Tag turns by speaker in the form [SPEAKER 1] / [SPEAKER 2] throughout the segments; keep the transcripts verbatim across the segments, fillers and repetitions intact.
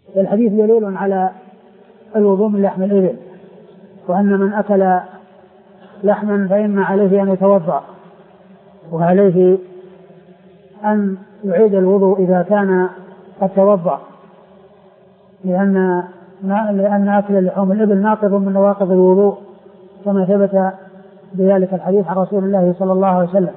[SPEAKER 1] الحديث دليل على الوضوء من لحم الإبل، وأن من أكل لحما فإن عليه أن يتوضأ، وعليه أن يعيد الوضوء إذا كان قد توضأ، لأن لأن أكل لحوم الإبل ناقض من نواقض الوضوء كما ثبت بذلك الحديث عن رسول الله صلى الله عليه وسلم.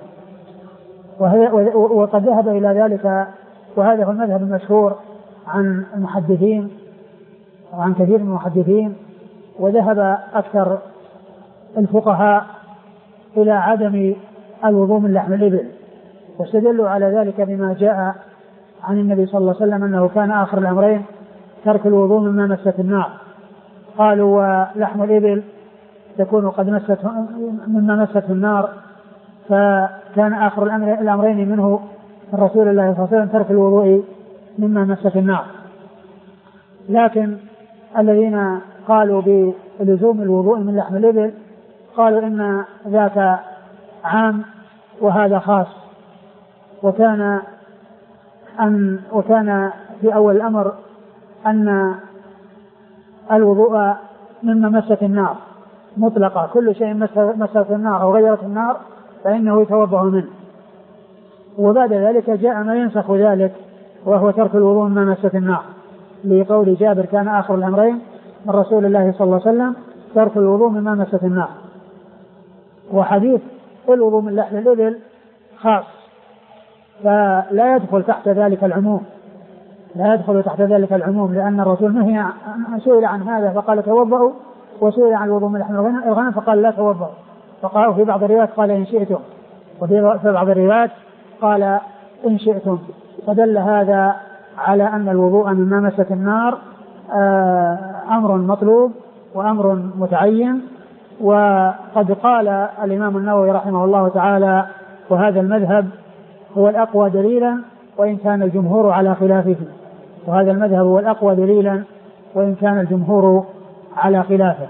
[SPEAKER 1] وقد ذهب إلى ذلك، وهذا هو المذهب المشهور عن المحدثين وعن كثير من المحدثين، وذهب أكثر الفقهاء إلى عدم الوضوء من لحم الإبل، واستدلوا على ذلك بما جاء عن النبي صلى الله عليه وسلم أنه كان آخر الأمرين ترك الوضوء مما مست النار. قالوا ولحم الإبل تكون قد مست مما مسته النار، فكان آخر الأمرين منه من رسول الله صلى الله عليه وسلم ترك الوضوء مما مست النار. لكن الذين قالوا بلزوم الوضوء من لحم الإبل قالوا إن ذاك عام وهذا خاص، وكان أن وكان في أول الأمر أن الوضوء مما مست النار مطلقة، كل شيء مست النار أو غيرت النار فإنه يتوضأ منه. وبعد ذلك جاء ما ينسخ ذلك وهو ترك الوضوء مما مست النار، لقول جابر كان آخر الأمرين من رسول الله صلى الله عليه وسلم ترك الوضوء مما مست النار. وحديث الوضوء من لحم الإبل خاص، فلا يدخل تحت ذلك العموم لا يدخل تحت ذلك العموم لأن الرسول نهي سئل عن هذا فقال توضأوا، وسئل عن الوضوء من لحم الغنم فقال لا توضأوا، فقالوا في بعض الروايات قال إن شئتم، وفي بعض الروايات قال إن شئتم. فدل هذا على أن الوضوء مما مست النار أمر مطلوب وأمر متعين. وقد قال الإمام النووي رحمه الله تعالى وهذا المذهب هو الأقوى دليلا وإن كان الجمهور على خلافه، وهذا المذهب هو الأقوى دليلا وإن كان الجمهور على خلافه.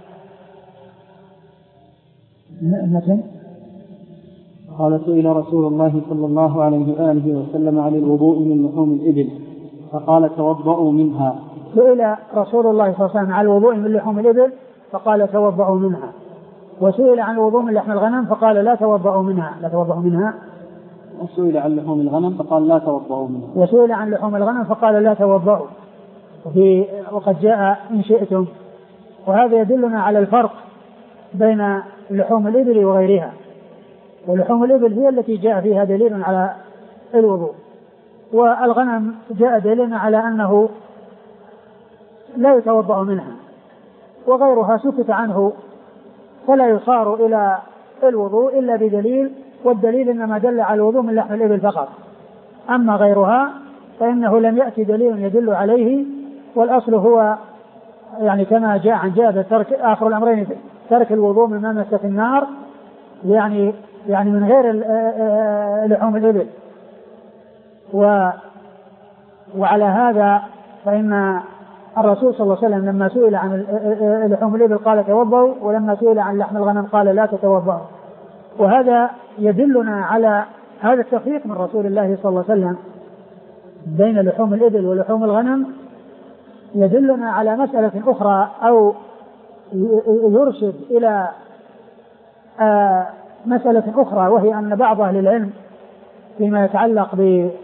[SPEAKER 2] مثلا قال سئل رسول الله صلى الله عليه وآله وسلم عن الوضوء من لحوم الإبل فقال توضأوا منها.
[SPEAKER 1] سئل رسول الله صلى الله عليه وسلم عن الوضوء من لحوم الإبل فقال توضأوا منها، وسئل عن الوضوء من لحم الغنم فقال لا توضأوا منها لا توضأوا منها
[SPEAKER 2] وسئل عن لحوم الغنم فقال لا توضأوا منها
[SPEAKER 1] وسئل عن لحوم الغنم فقال لا توضأوا. وفي وقد جاء إن شئتم، وهذا يدلنا على الفرق بين لحوم الإبل وغيرها. ولحوم الإبل هي التي جاء فيها دليل على الوضوء، والغنم جاء دليل على أنه لا يتوضأ منها، وغيرها سكت عنه فلا يصار إلى الوضوء إلا بدليل، والدليل إنما دل على الوضوء من لحم الإبل فقط. أما غيرها فإنه لم يأتي دليل يدل عليه، والأصل هو يعني كما جاء عن جابر ترك آخر الأمرين ترك الوضوء مما مست النار، يعني يعني من غير لحوم الإبل. و وعلى هذا فإن الرسول صلى الله عليه وسلم لما سئل عن لحوم الإبل قال توضأوا، ولما سئل عن لحم الغنم قال لا تتوضأوا. وهذا يدلنا على هذا التفريق من رسول الله صلى الله عليه وسلم بين لحوم الإبل ولحوم الغنم، يدلنا على مسألة أخرى أو يرشد إلى مسألة أخرى، وهي أن بعض أهل العلم فيما يتعلق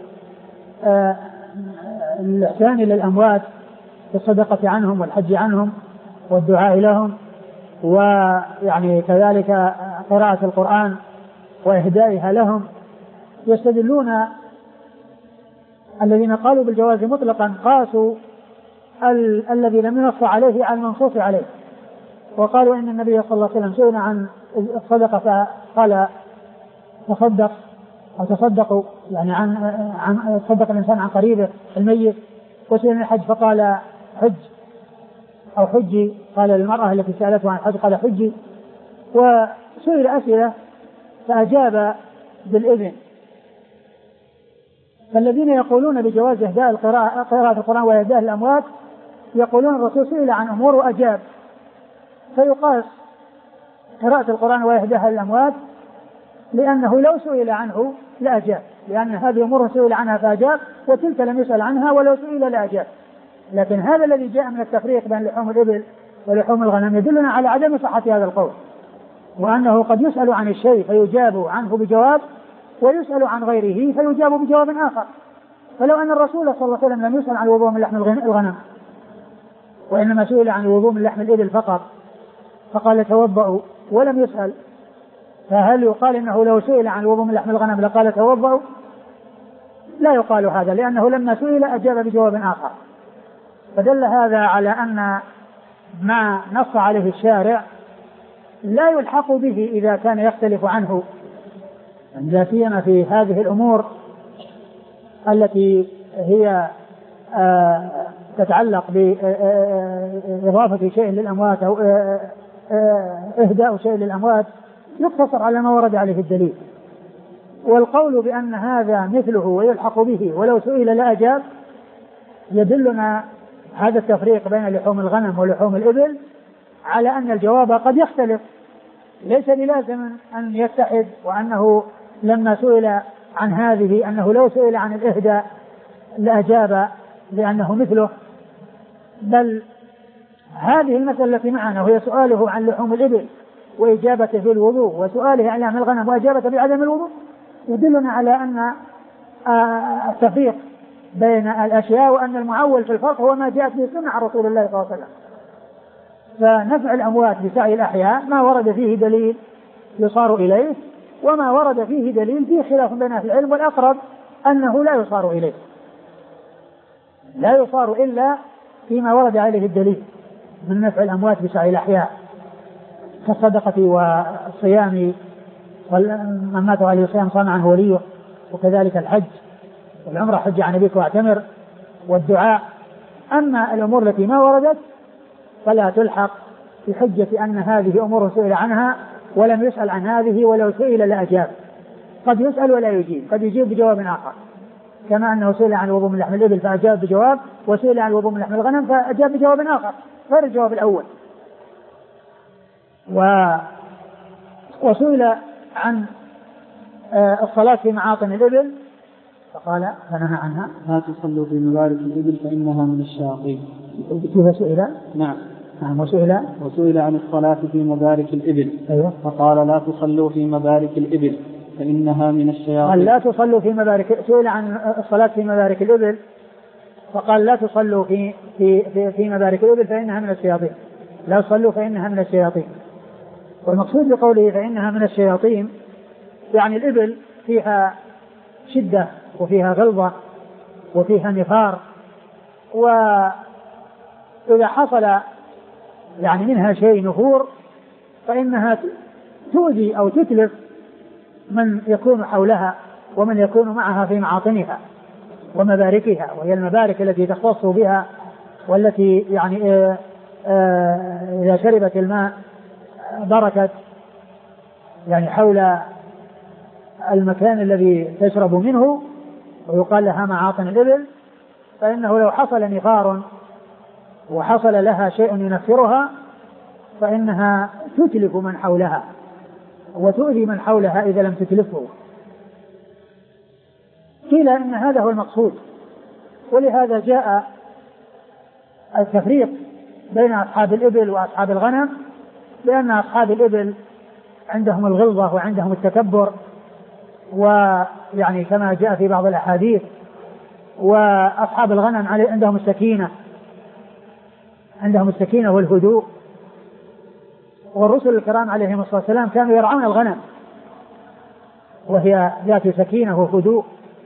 [SPEAKER 1] بالإحسان إلى الأموات بالصدقة عنهم والحج عنهم والدعاء لهم، ويعني كذلك قراءة القرآن وإهدائها لهم، يستدلون الذين قالوا بالجواز مطلقا قاسوا ال- الذي لم ينص عليه على المنصوص عليه، وقالوا إن النبي صلى الله عليه وسلم سئل عن الصدقة فقال تصدق أو تصدقوا يعني عن عن صدق الإنسان عن قريبه الميت، وسئل عن الحج فقال حج أو حجي، قال للمرأة التي سألته عن الحج قال حجي، وسئل أسئلة فأجاب بالإذن. فالذين يقولون بجواز إهداء القراءة قراءة القرآن وإهداء الأموات يقولون الرسول سئل عن أمور وأجاب، فيقاس قراءة القرآن وإهداء الأموات لأنه لو سئل عنه لأجاب، لأن هذه أمور سئل عنها فأجاب، وتلك لم يسأل عنها ولو سئل لأجاب. لكن هذا الذي جاء من التفريق بين لحوم الإبل ولحوم الغنم يدلنا على عدم صحة هذا القول، وأنه قد يسأل عن الشيء فيجاب عنه بجواب، ويسأل عن غيره فيجاب بجواب آخر. فلو أن الرسول صلى الله عليه وسلم لم يسأل عن الوضوء من لحم الغنم وإنما سئل عن الوضوء من لحم الإبل فقط فقال توضأوا ولم يسأل، فهل يقال إنه لو سئل عن الوضوء من لحم الغنم لقال توضأوا؟ لا يقال هذا، لأنه لما سئل أجاب بجواب آخر. فدل هذا على أن ما نص عليه الشارع لا يلحق به إذا كان يختلف عنه، لا سيما في هذه الأمور التي هي آه تتعلق بإضافة شيء للأموات أو إهداء شيء للأموات، يقتصر على ما ورد عليه الدليل. والقول بأن هذا مثله ويلحق به ولو سئل لا أجاب يدلنا هذا التفريق بين لحوم الغنم ولحوم الإبل على أن الجواب قد يختلف، ليس بلازم أن يتحد، وأنه لما سئل عن هذه أنه لو سئل عن الإهداء لأجاب لأنه مثله، بل هذه المسألة التي معنا وهي سؤاله عن لحوم الإبل وإجابته في الوضوء وسؤاله عن لحم الغنم وإجابته بعدم الوضوء يدلنا على أن التفريق بين الأشياء وأن المعول في الفرق هو ما جاءت به السنة عن رسول الله صلى الله عليه وسلم. فنفع الأموات بسعي الأحياء ما ورد فيه دليل يصار إليه، وما ورد فيه دليل فيه خلاف بين أهل العلم، والأقرب أنه لا يصار إليه، لا يصار إلا فيما ورد عليه الدليل من نفع الأموات بسعي الأحياء كالصدقة والصيام، ومن مات عليه الصيام صام عنه وليه، وكذلك الحج والعمرة حج عن أبيك واعتمر والدعاء. أما الأمور التي ما وردت فلا تلحق بحجة أن هذه أمور سئل عنها ولم يسأل عن هذه ولو سئل لأجاب. قد يسأل ولا يجيب، قد يجيب بجواب آخر، كما أنه سئل عن الوضوء من لحم الإبل فأجاب بجواب، وسئل عن الوضوء من لحم الغنم فأجاب بجواب آخر غير الجواب الأول. و... وسئل عن الصلاة في معاطن الإبل فقال فنهى عنها،
[SPEAKER 2] لا تصلوا في مبارك الإبل فإنها من الشياطين.
[SPEAKER 1] كيف سئل؟
[SPEAKER 2] نعم
[SPEAKER 1] نعم. وسئل
[SPEAKER 2] وسئل عن الصلاة في مبارك الإبل.
[SPEAKER 1] أيوة.
[SPEAKER 2] فقال لا تصلوا في مبارك الإبل فإنها من الشياطين.
[SPEAKER 1] قال لا تصلوا في مبارك، سئل عن الصلاة في مبارك الإبل فقال لا تصلوا في في في, في مبارك الإبل فإنها من الشياطين، لا تصلوا فإنها من الشياطين. والمقصود بقوله فإنها من الشياطين يعني الإبل فيها شدة وفيها غلظة وفيها نفار، وإذا حصل يعني منها شيء نفور فإنها تؤذي أو تتلف من يكون حولها ومن يكون معها في معاطنها ومباركها، وهي المبارك التي تختص بها والتي يعني آآ آآ إذا شربت الماء بركت يعني حول المكان الذي تشرب منه، ويقال لها معاطن الإبل. فإنه لو حصل نفار وحصل لها شيء ينفرها فإنها تتلف من حولها وتؤذي من حولها إذا لم تتلفه. قيل إن هذا هو المقصود، ولهذا جاء التفريق بين أصحاب الإبل وأصحاب الغنم، لأن أصحاب الإبل عندهم الغلظة وعندهم التكبر، ويعني كما جاء في بعض الأحاديث، وأصحاب الغنم عندهم السكينة عندهم السكينة والهدوء. والرسل الكرام عليهم الصلاة والسلام كانوا يرعون الغنم وهي ذات سكينة وهدوء.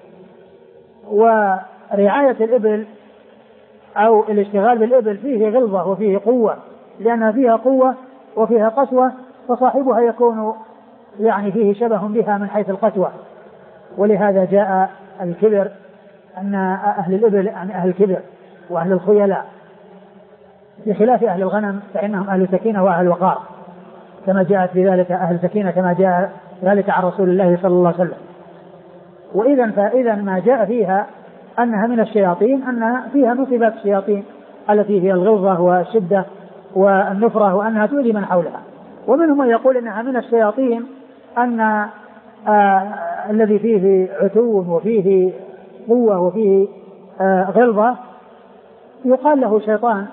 [SPEAKER 1] ورعاية الإبل أو الاشتغال بالإبل فيه غلظة وفيه قوة، لأنها فيها قوة وفيها قسوة، فصاحبها يكون يعني فيه شبه بها من حيث القسوة. ولهذا جاء الكبر أن أهل الإبل عن أهل الكبر وأهل الخيلاء، بخلاف أهل الغنم فإنهم أهل سكينة وأهل وقار، كما جاءت في ذلك أهل سكينة كما جاء ذلك عن رسول الله صلى الله عليه وسلم. وإذا فإذا ما جاء فيها أنها من الشياطين أنها فيها نصبت الشياطين التي هي الغلظة والشدة والنفرة، وأنها تؤذي من حولها. ومنهم من يقول أنها من الشياطين أن آه الذي فيه عتو وفيه قوة وفيه آه غلظة يقال له شيطان.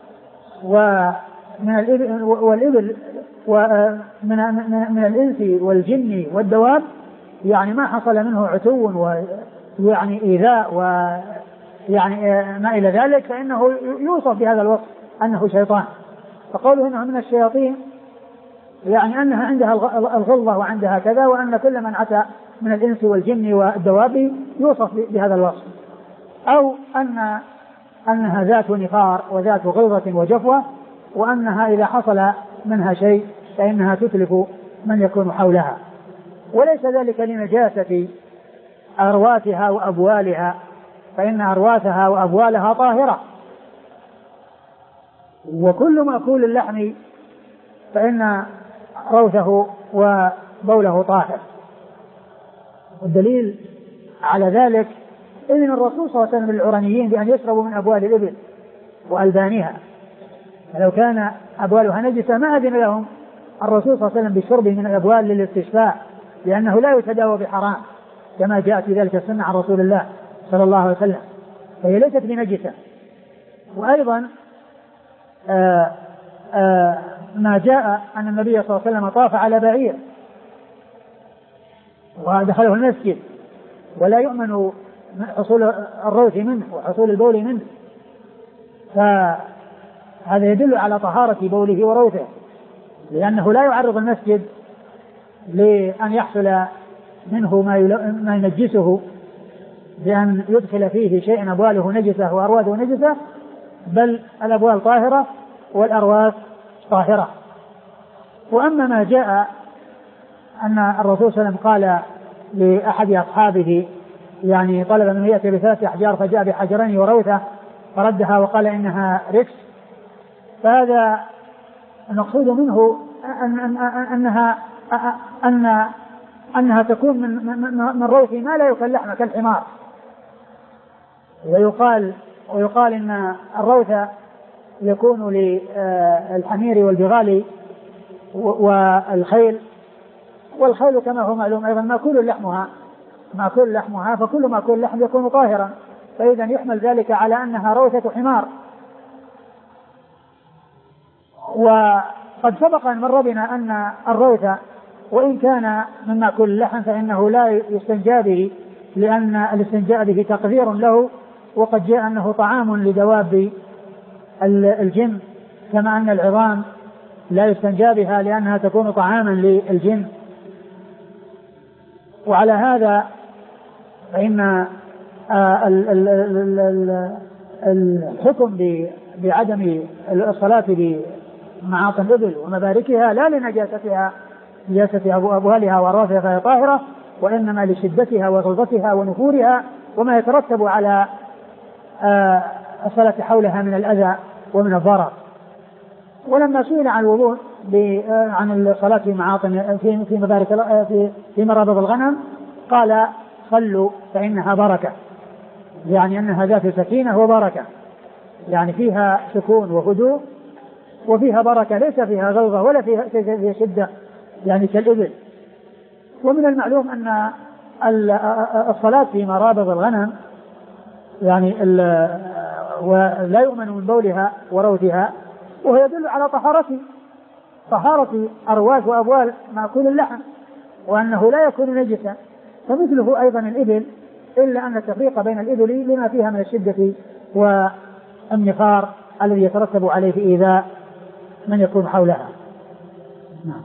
[SPEAKER 1] ومن الإبل والإبل ومن من, من الإنس والجن والدواب يعني ما حصل منه عتو ويعني إيذاء ويعني ما إلى ذلك فإنه يوصف بهذا الوصف أنه شيطان. فقوله إنه من الشياطين يعني أنها عندها الغلظة وعندها كذا، وأن كل من أتى من الإنس والجن والدواب يوصف بهذا الوصف، أو أن أنها ذات نفار وذات غلظة وجفوة، وأنها إذا حصل منها شيء فإنها تتلف من يكون حولها. وليس ذلك لنجاسة أرواثها وأبوالها، فإن أرواثها وأبوالها طاهرة، وكل مأكول اللحم فإن روثه وبوله طاهر. والدليل على ذلك إذن الرسول صلى الله عليه وسلم للعرنيين بأن يشربوا من أبوال الإبل وألبانها، فلو كان أبوالها نجسة ما أذن لهم الرسول صلى الله عليه وسلم بالشرب من الأبوال للاستشفاء، لأنه لا يتداوى بحرام كما جاء في ذلك السنة عن رسول الله صلى الله عليه وسلم، فهي ليست بنجسة. وأيضا آآ آآ ما جاء أن النبي صلى الله عليه وسلم طاف على بعير ودخله المسجد ولا يؤمن حصول الروث منه وحصول البول منه، فهذا يدل على طهارة بوله وروثه، لأنه لا يعرض المسجد لأن يحصل منه ما ينجسه بأن يدخل فيه شيء أبواله نجسة وأرواثه نجسة، بل الأبوال طاهرة والأرواث طاهرة. وأما ما جاء أن الرسول صلى الله عليه وسلم قال لأحد أصحابه يعني طلب منه يأتي بثلاث أحجار فجاء بحجرين وروثة فردها وقال إنها ركس، فهذا المقصود منه أن أن أنها أن أنها تكون من من روث ما لا يؤكل لحمه كالحمار. ويقال ويقال إن الروث يكون للحمير والبغال والخيل، والخيل كما هو معلوم أيضا مأكول لحمها مأكول لحمها فكل مأكول لحم يكون طاهرا، فإذا يحمل ذلك على أنها روثة حمار. وقد سبق أن مر بنا أن الروث وإن كان من مأكول اللحم فإنه لا يستنجى به، لأن الاستنجاء به تقدير له، وقد جاء أنه طعام لدواب الجن، كما أن العظام لا يستنجى بها لأنها تكون طعاما للجن. وعلى هذا فإن الحكم بعدم الصلاة بمعاطن الإبل ومباركها لا لنجاستها نجاسة أبوالها وأرواثها فهي طاهرة، وإنما لشدتها وغلظتها ونفورها وما يترتب على الصلاة حولها من الأذى ومن الضرر. ولما سئل عن الوضوء عن الصلاة في معاطن في في مبارك في في مرابض الغنم قال صلوا فإنها بركة، يعني أنها ذات سكينة وبركة، يعني فيها سكون وهدوء وفيها بركة، ليس فيها غلظة ولا فيها فيها شدة يعني كالإبل. ومن المعلوم أن الصلاة في مرابض الغنم يعني ولا يؤمن من بولها وروثها، وهو يدل على طهارة طهارة أرواث وأبوال مأكول اللحم، وأنه لا يكون نجسا. فمثله أيضا الإبل، إلا أن التفريق بين الإبل لما فيها من الشدة والنفار الذي يترتب عليه إيذاء من يكون حولها. نعم.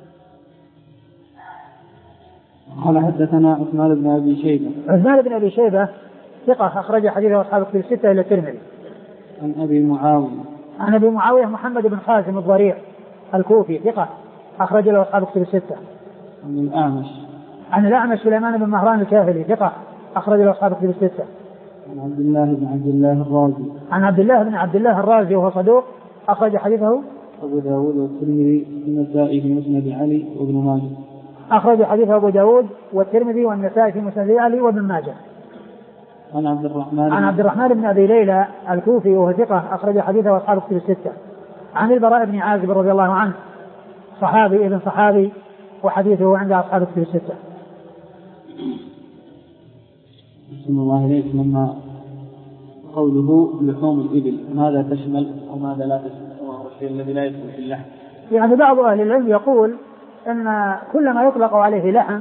[SPEAKER 2] قال حدثنا عثمان بن أبي شيبة.
[SPEAKER 1] عثمان بن أبي شيبة ثقة أخرج حديثه أصحاب كتب الستة إلى الترمذي.
[SPEAKER 2] عن أبي معاوية.
[SPEAKER 1] عن أبي معاوية محمد بن خازم الضريع الكوفي ثقة أخرج له أصحاب كتب الستة.
[SPEAKER 2] عن الأعمش.
[SPEAKER 1] عن الأعمش سليمان بن مهران الكاهلي ثقة أخرج له أصحاب كتب الستة.
[SPEAKER 2] عن عبد الله بن عبد الله الرازي.
[SPEAKER 1] عن عبد الله بن عبد الله الرازي وهو صدوق أخرج حديثه
[SPEAKER 2] أبو داود والترمذي والنسائي في مسند علي وابن ماجه.
[SPEAKER 1] أخرج حديثه أبو داود والترمذي والنسائي في مسند علي وابن ماجه.
[SPEAKER 2] عن عبد الرحمن
[SPEAKER 1] عن عبد الرحمن بن أبي ليلى الكوفي وهو ثقة أخرج حديثه أصحاب كتب الستة. عن البراء بن عازب رضي الله عنه صحابي ابن صحابي وحديثه عند أصحاب كتب الستة.
[SPEAKER 2] بسم الله عليك. لما قوله لحوم الإبل ماذا تشمل وماذا لا تشمل وهو الشيء الذي لا يدخل في اللحم؟
[SPEAKER 1] يعني بعض أهل العلم يقول أن كل ما يطلق عليه لحم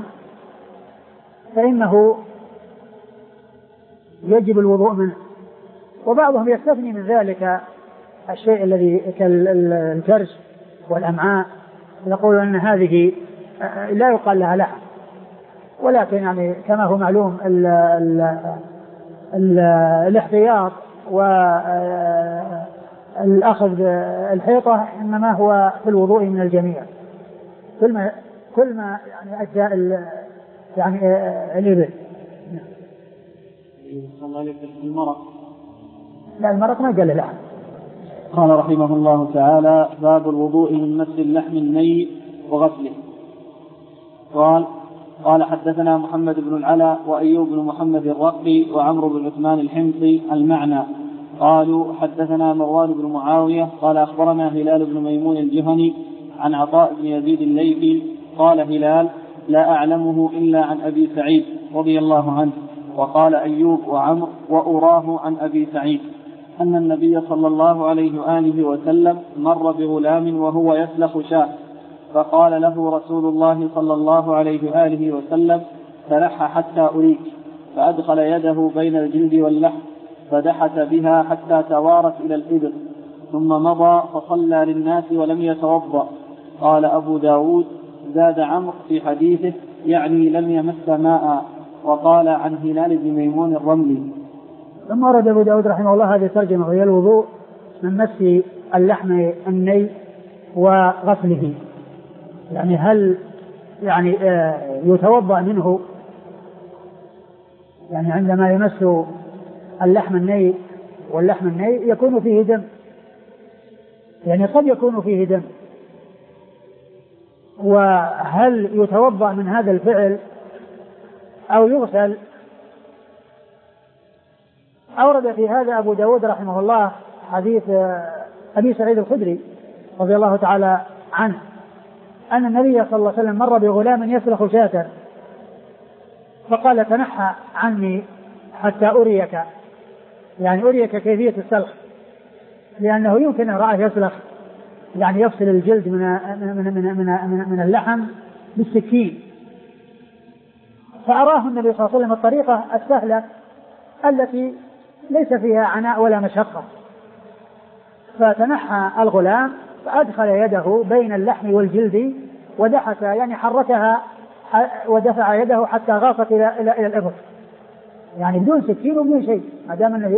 [SPEAKER 1] فإنه يجب الوضوء منه، وبعضهم يستثني من ذلك الشيء الذي كالكرش والأمعاء، يقول أن هذه لا يقال لها لحم، ولكن يعني كما هو معلوم ال ال ال الاحتياط والأخذ الحيطة إنما هو في الوضوء من الجميع، كل ما كل ما يعني أجزاء يعني الإبل.
[SPEAKER 2] المرق
[SPEAKER 1] لا المرق ما قال لحم.
[SPEAKER 2] قال رحمه الله تعالى باب الوضوء من مس اللحم الني وغسله. قال قال حدثنا محمد بن العلاء وأيوب بن محمد الرقي وعمرو بن عثمان الحمصي المعنى قالوا حدثنا مروان بن معاوية قال أخبرنا هلال بن ميمون الجهني عن عطاء بن يزيد الليثي قال هلال لا أعلمه إلا عن أبي سعيد رضي الله عنه. وقال أيوب وعمر وأراه عن أبي سعيد أن النبي صلى الله عليه وآله وسلم مر بغلام وهو يسلخ شاة فقال له رسول الله صلى الله عليه وآله وسلم تنحى حتى أريك، فأدخل يده بين الجلد واللحم فدحت بها حتى توارت إلى الإبط ثم مضى فصلى للناس ولم يتوضأ. قال أبو داود زاد عمرو في حديثه يعني لم يمس ماء. وقال عن هلال بن ميمون الرملي.
[SPEAKER 1] ثم ورد أبو داود رحمه الله هذه الترجمة وهي الوضوء من مس اللحم الني وغسله، يعني هل يعني يتوضأ منه، يعني عندما يمس اللحم الني واللحم الني يكون فيه دم، يعني قد يكون فيه دم، وهل يتوضأ من هذا الفعل أو يغسل؟ أورد في هذا أبو داود رحمه الله حديث أبي سعيد الخدري رضي الله تعالى عنه أن النبي صلى الله عليه وسلم مر بغلام يسلخ شاة فقال تنحى عني حتى أريك، يعني أريك كيفية السلخ، لأنه يمكن أن رأيه يسلخ يعني يفصل الجلد من من من من, من اللحم بالسكين، فأراه النبي صلى الله عليه وسلم الطريقة السهلة التي ليس فيها عناء ولا مشقة، فتنحى الغلام فأدخل يده بين اللحم والجلد ودحك يعني حركها ودفع يده حتى غاصت إلى إلى إلى الإبط، يعني بدون سكين وبدون شيء، ما دام أنه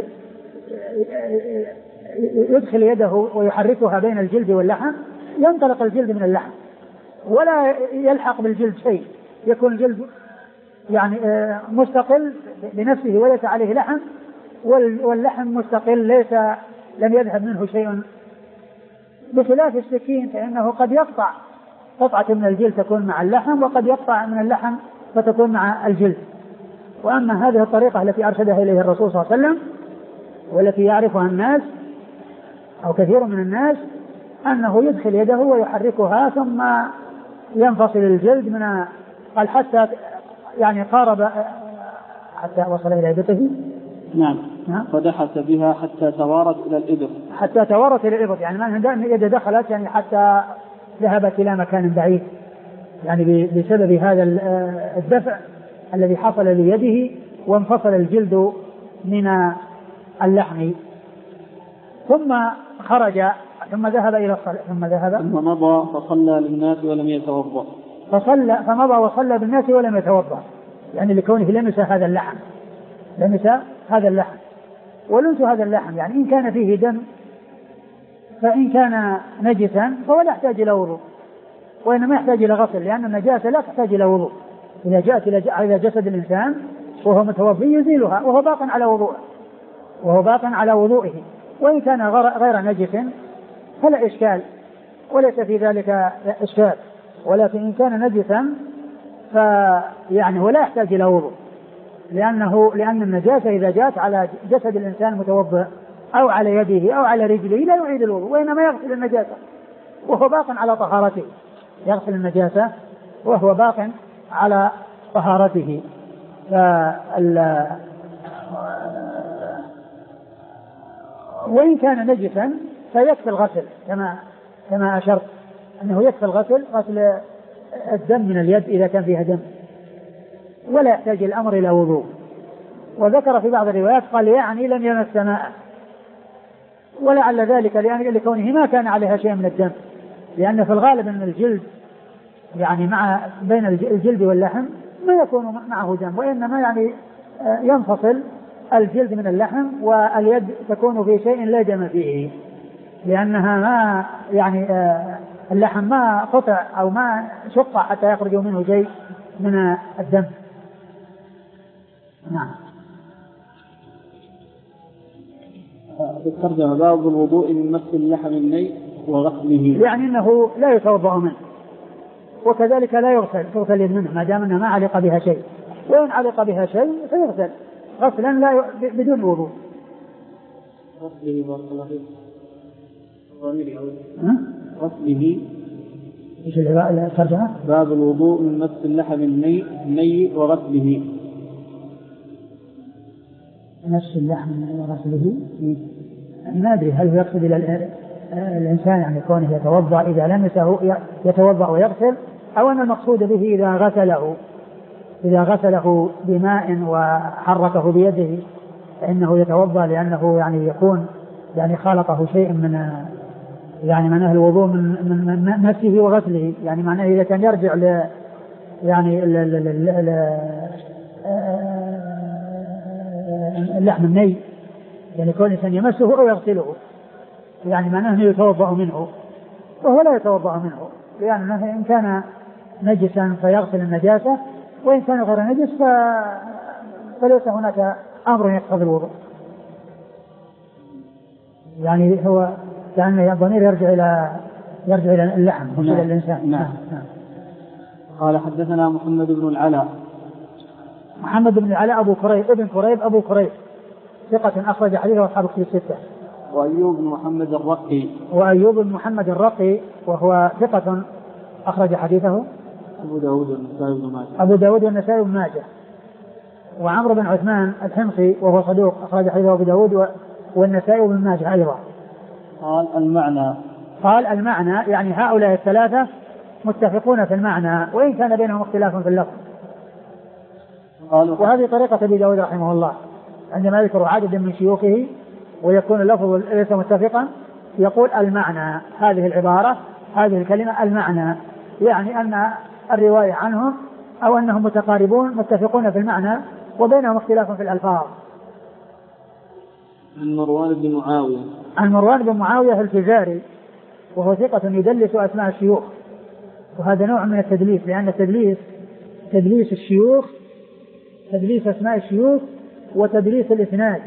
[SPEAKER 1] يدخل يده ويحركها بين الجلد واللحم ينطلق الجلد من اللحم ولا يلحق بالجلد شيء، يكون الجلد يعني مستقل بنفسه وليس عليه لحم، واللحم مستقل ليس لم يذهب منه شيء، بخلاف السكين فإنه قد يقطع قطعة من الجلد تكون مع اللحم وقد يقطع من اللحم فتكون مع الجلد. وأما هذه الطريقة التي أرشدها إليه الرسول صلى الله عليه وسلم والتي يعرفها الناس أو كثير من الناس أنه يدخل يده ويحركها ثم ينفصل الجلد من قال حتى يعني قارب حتى وصل إلى إبطه.
[SPEAKER 2] نعم. نعم. فدحت بها حتى توارت إلى الإبط
[SPEAKER 1] حتى توارت إلى الإبط، يعني ما يد دخلت يعني حتى ذهبت إلى مكان بعيد، يعني بسبب هذا الدفع الذي حصل ليده وانفصل الجلد من اللحم. ثم خرج ثم ذهب إلى الصلاة ثم ذهب
[SPEAKER 2] ثم مضى فصلى للناس ولم يتوضأ
[SPEAKER 1] فصلى فمضى وصلى بالناس ولم يتوضأ، يعني لكونه لمس هذا اللحم لمس هذا اللحم ولمس هذا اللحم يعني إن كان فيه دم فإن كان نجسا فهو لا يحتاج إلى وضوء، وإنما يحتاج إلى غسل، لأن النجاسة لا تحتاج إلى وضوء، إذا جاءت إلى جسد الإنسان وهو متوضي يزيلها وهو باق على وضوءه وهو باق على وضوئه، وإن كان غير نجس فلا إشكال وليس في ذلك إشكال، ولكن إن كان نجسا فيعني هو لا يحتاج إلى وضوء، لأنه لأن النجاسة إذا جاءت على جسد الإنسان المتوضئ أو على يده أو على رجله لا يعيد الوضوء، وإنما يغسل النجاسة وهو باق على طهارته، يغسل النجاسة وهو باق على طهارته. وإن كان نجسا فيكفي الغسل كما كما أشرت أنه يكفي الغسل غسل الدم من اليد إذا كان فيها دم ولا يحتاج الأمر إلى وضوء. وذكر في بعض الروايات قال يعني لم يمس ماء، ولعل ذلك لأن لكونه ما كان عليها شيء من الدم، لأن في الغالب أن الجلد يعني مع بين الجلد واللحم ما يكون معه دم، وإنما يعني ينفصل الجلد من اللحم واليد تكون في شيء لا دم فيه، لأنها ما يعني اللحم ما قطع أو ما شق حتى يخرج منه شيء من الدم. نعم.
[SPEAKER 2] الترجمة باب الوضوء من مس اللحم الني وغسله،
[SPEAKER 1] يعني أنه لا يتوضأ منه وكذلك لا يغسل تغسل منه ما دام أنه ما علق بها شيء، وإن علق بها شيء فيغسل غسلا لا ي... بدون وضوء.
[SPEAKER 2] غسله بارك الله فيك. غسله
[SPEAKER 1] ايش الترجمة؟
[SPEAKER 2] باب الوضوء من مس اللحم الني الني وغسله.
[SPEAKER 1] مس اللحم وغسله ما أدري هل هو يقصد إلى الإنسان يعني كونه يتوضأ إذا لمسه يتوضأ ويغسل، أو أن المقصود به إذا غسله إذا غسله بماء وحركه بيده فإنه يتوضأ، لأنه يعني يكون يعني خالطه شيء من يعني معناه الوضوء من من مسه وغسله، يعني معناه إذا كان يرجع ل يعني ل ل ل ل اللحم الني يعني كل إنسان يمسه أو يغسله، يعني معناه أنه يتوضأ منه وهو لا يتوضأ منه، لأنه إن كان نجسا فيغسل النجاسة، وإن كان غير نجس فليس هناك أمر يقتضي الوضوء. يعني هو يعني الضمير يرجع إلى يرجع إلى اللحم مش إلى الإنسان.
[SPEAKER 2] نعم. نعم. قال حدثنا محمد بن العلاء.
[SPEAKER 1] محمد بن العلاء أبو كريب ابن كريب أبو كريب ثقة أخرج حديثه أصحاب الكتب الستة.
[SPEAKER 2] وأيوب بن محمد الرقي.
[SPEAKER 1] وأيوب بن محمد الرقي وهو ثقة أخرج حديثه
[SPEAKER 2] أبو داود والنسائي بن ماجه.
[SPEAKER 1] أبو داود والنسائي بن ماجه. وعمرو بن عثمان الحمصي وهو صدوق أخرج حديثه أبو داود والنسائي بن ماجه أيضا.
[SPEAKER 2] قال المعنى
[SPEAKER 1] قال المعنى يعني هؤلاء الثلاثة متفقون في المعنى وإن كان بينهم اختلاف في اللفظ. وهذه طريقة أبي داود رحمه الله عندما يذكر عدد من شيوخه ويكون اللفظ ليس متفقا يقول المعنى، هذه العبارة هذه الكلمة المعنى، يعني أن الرواية عنهم أو أنهم متقاربون متفقون في المعنى وبينهم اختلاف في الألفاظ.
[SPEAKER 2] عن مروان بن معاوية.
[SPEAKER 1] عن مروان بن معاوية الفزاري وهو ثقة يدلس أسماء الشيوخ، وهذا نوع من التدليس، لأن التدليس تدليس الشيوخ تدليس أسماء الشيوخ وتدليس الإسناد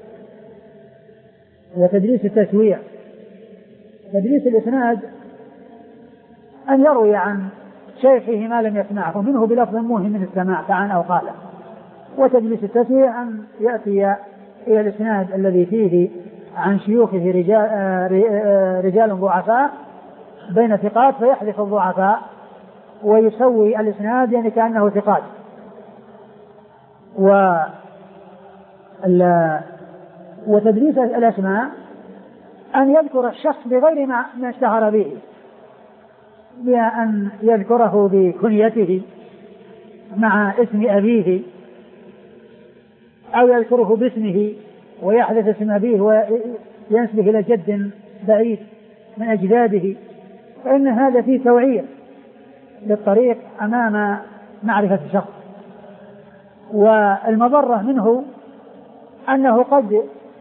[SPEAKER 1] وتدليس التسويع. تدليس الإسناد أن يروي عن شيخه ما لم يسمعه منه بلفظ موهم من السماع كعن أو قال. وتدليس التسويع أن يأتي إلى الإسناد الذي فيه عن شيوخه رجال, رجال ضعفاء بين ثقات فيحذف الضعفاء ويسوي الإسناد يعني كأنه ثقات. و وتدليس الأسماء أن يذكر الشخص بغير ما اشتهر به، بأن يذكره بكنيته مع اسم أبيه أو يذكره باسمه ويحذف اسم أبيه وينسبه إلى جد بعيد من أجداده، فإن هذا فيه توعير للطريق أمام معرفة الشخص. والمضرة منه أنه قد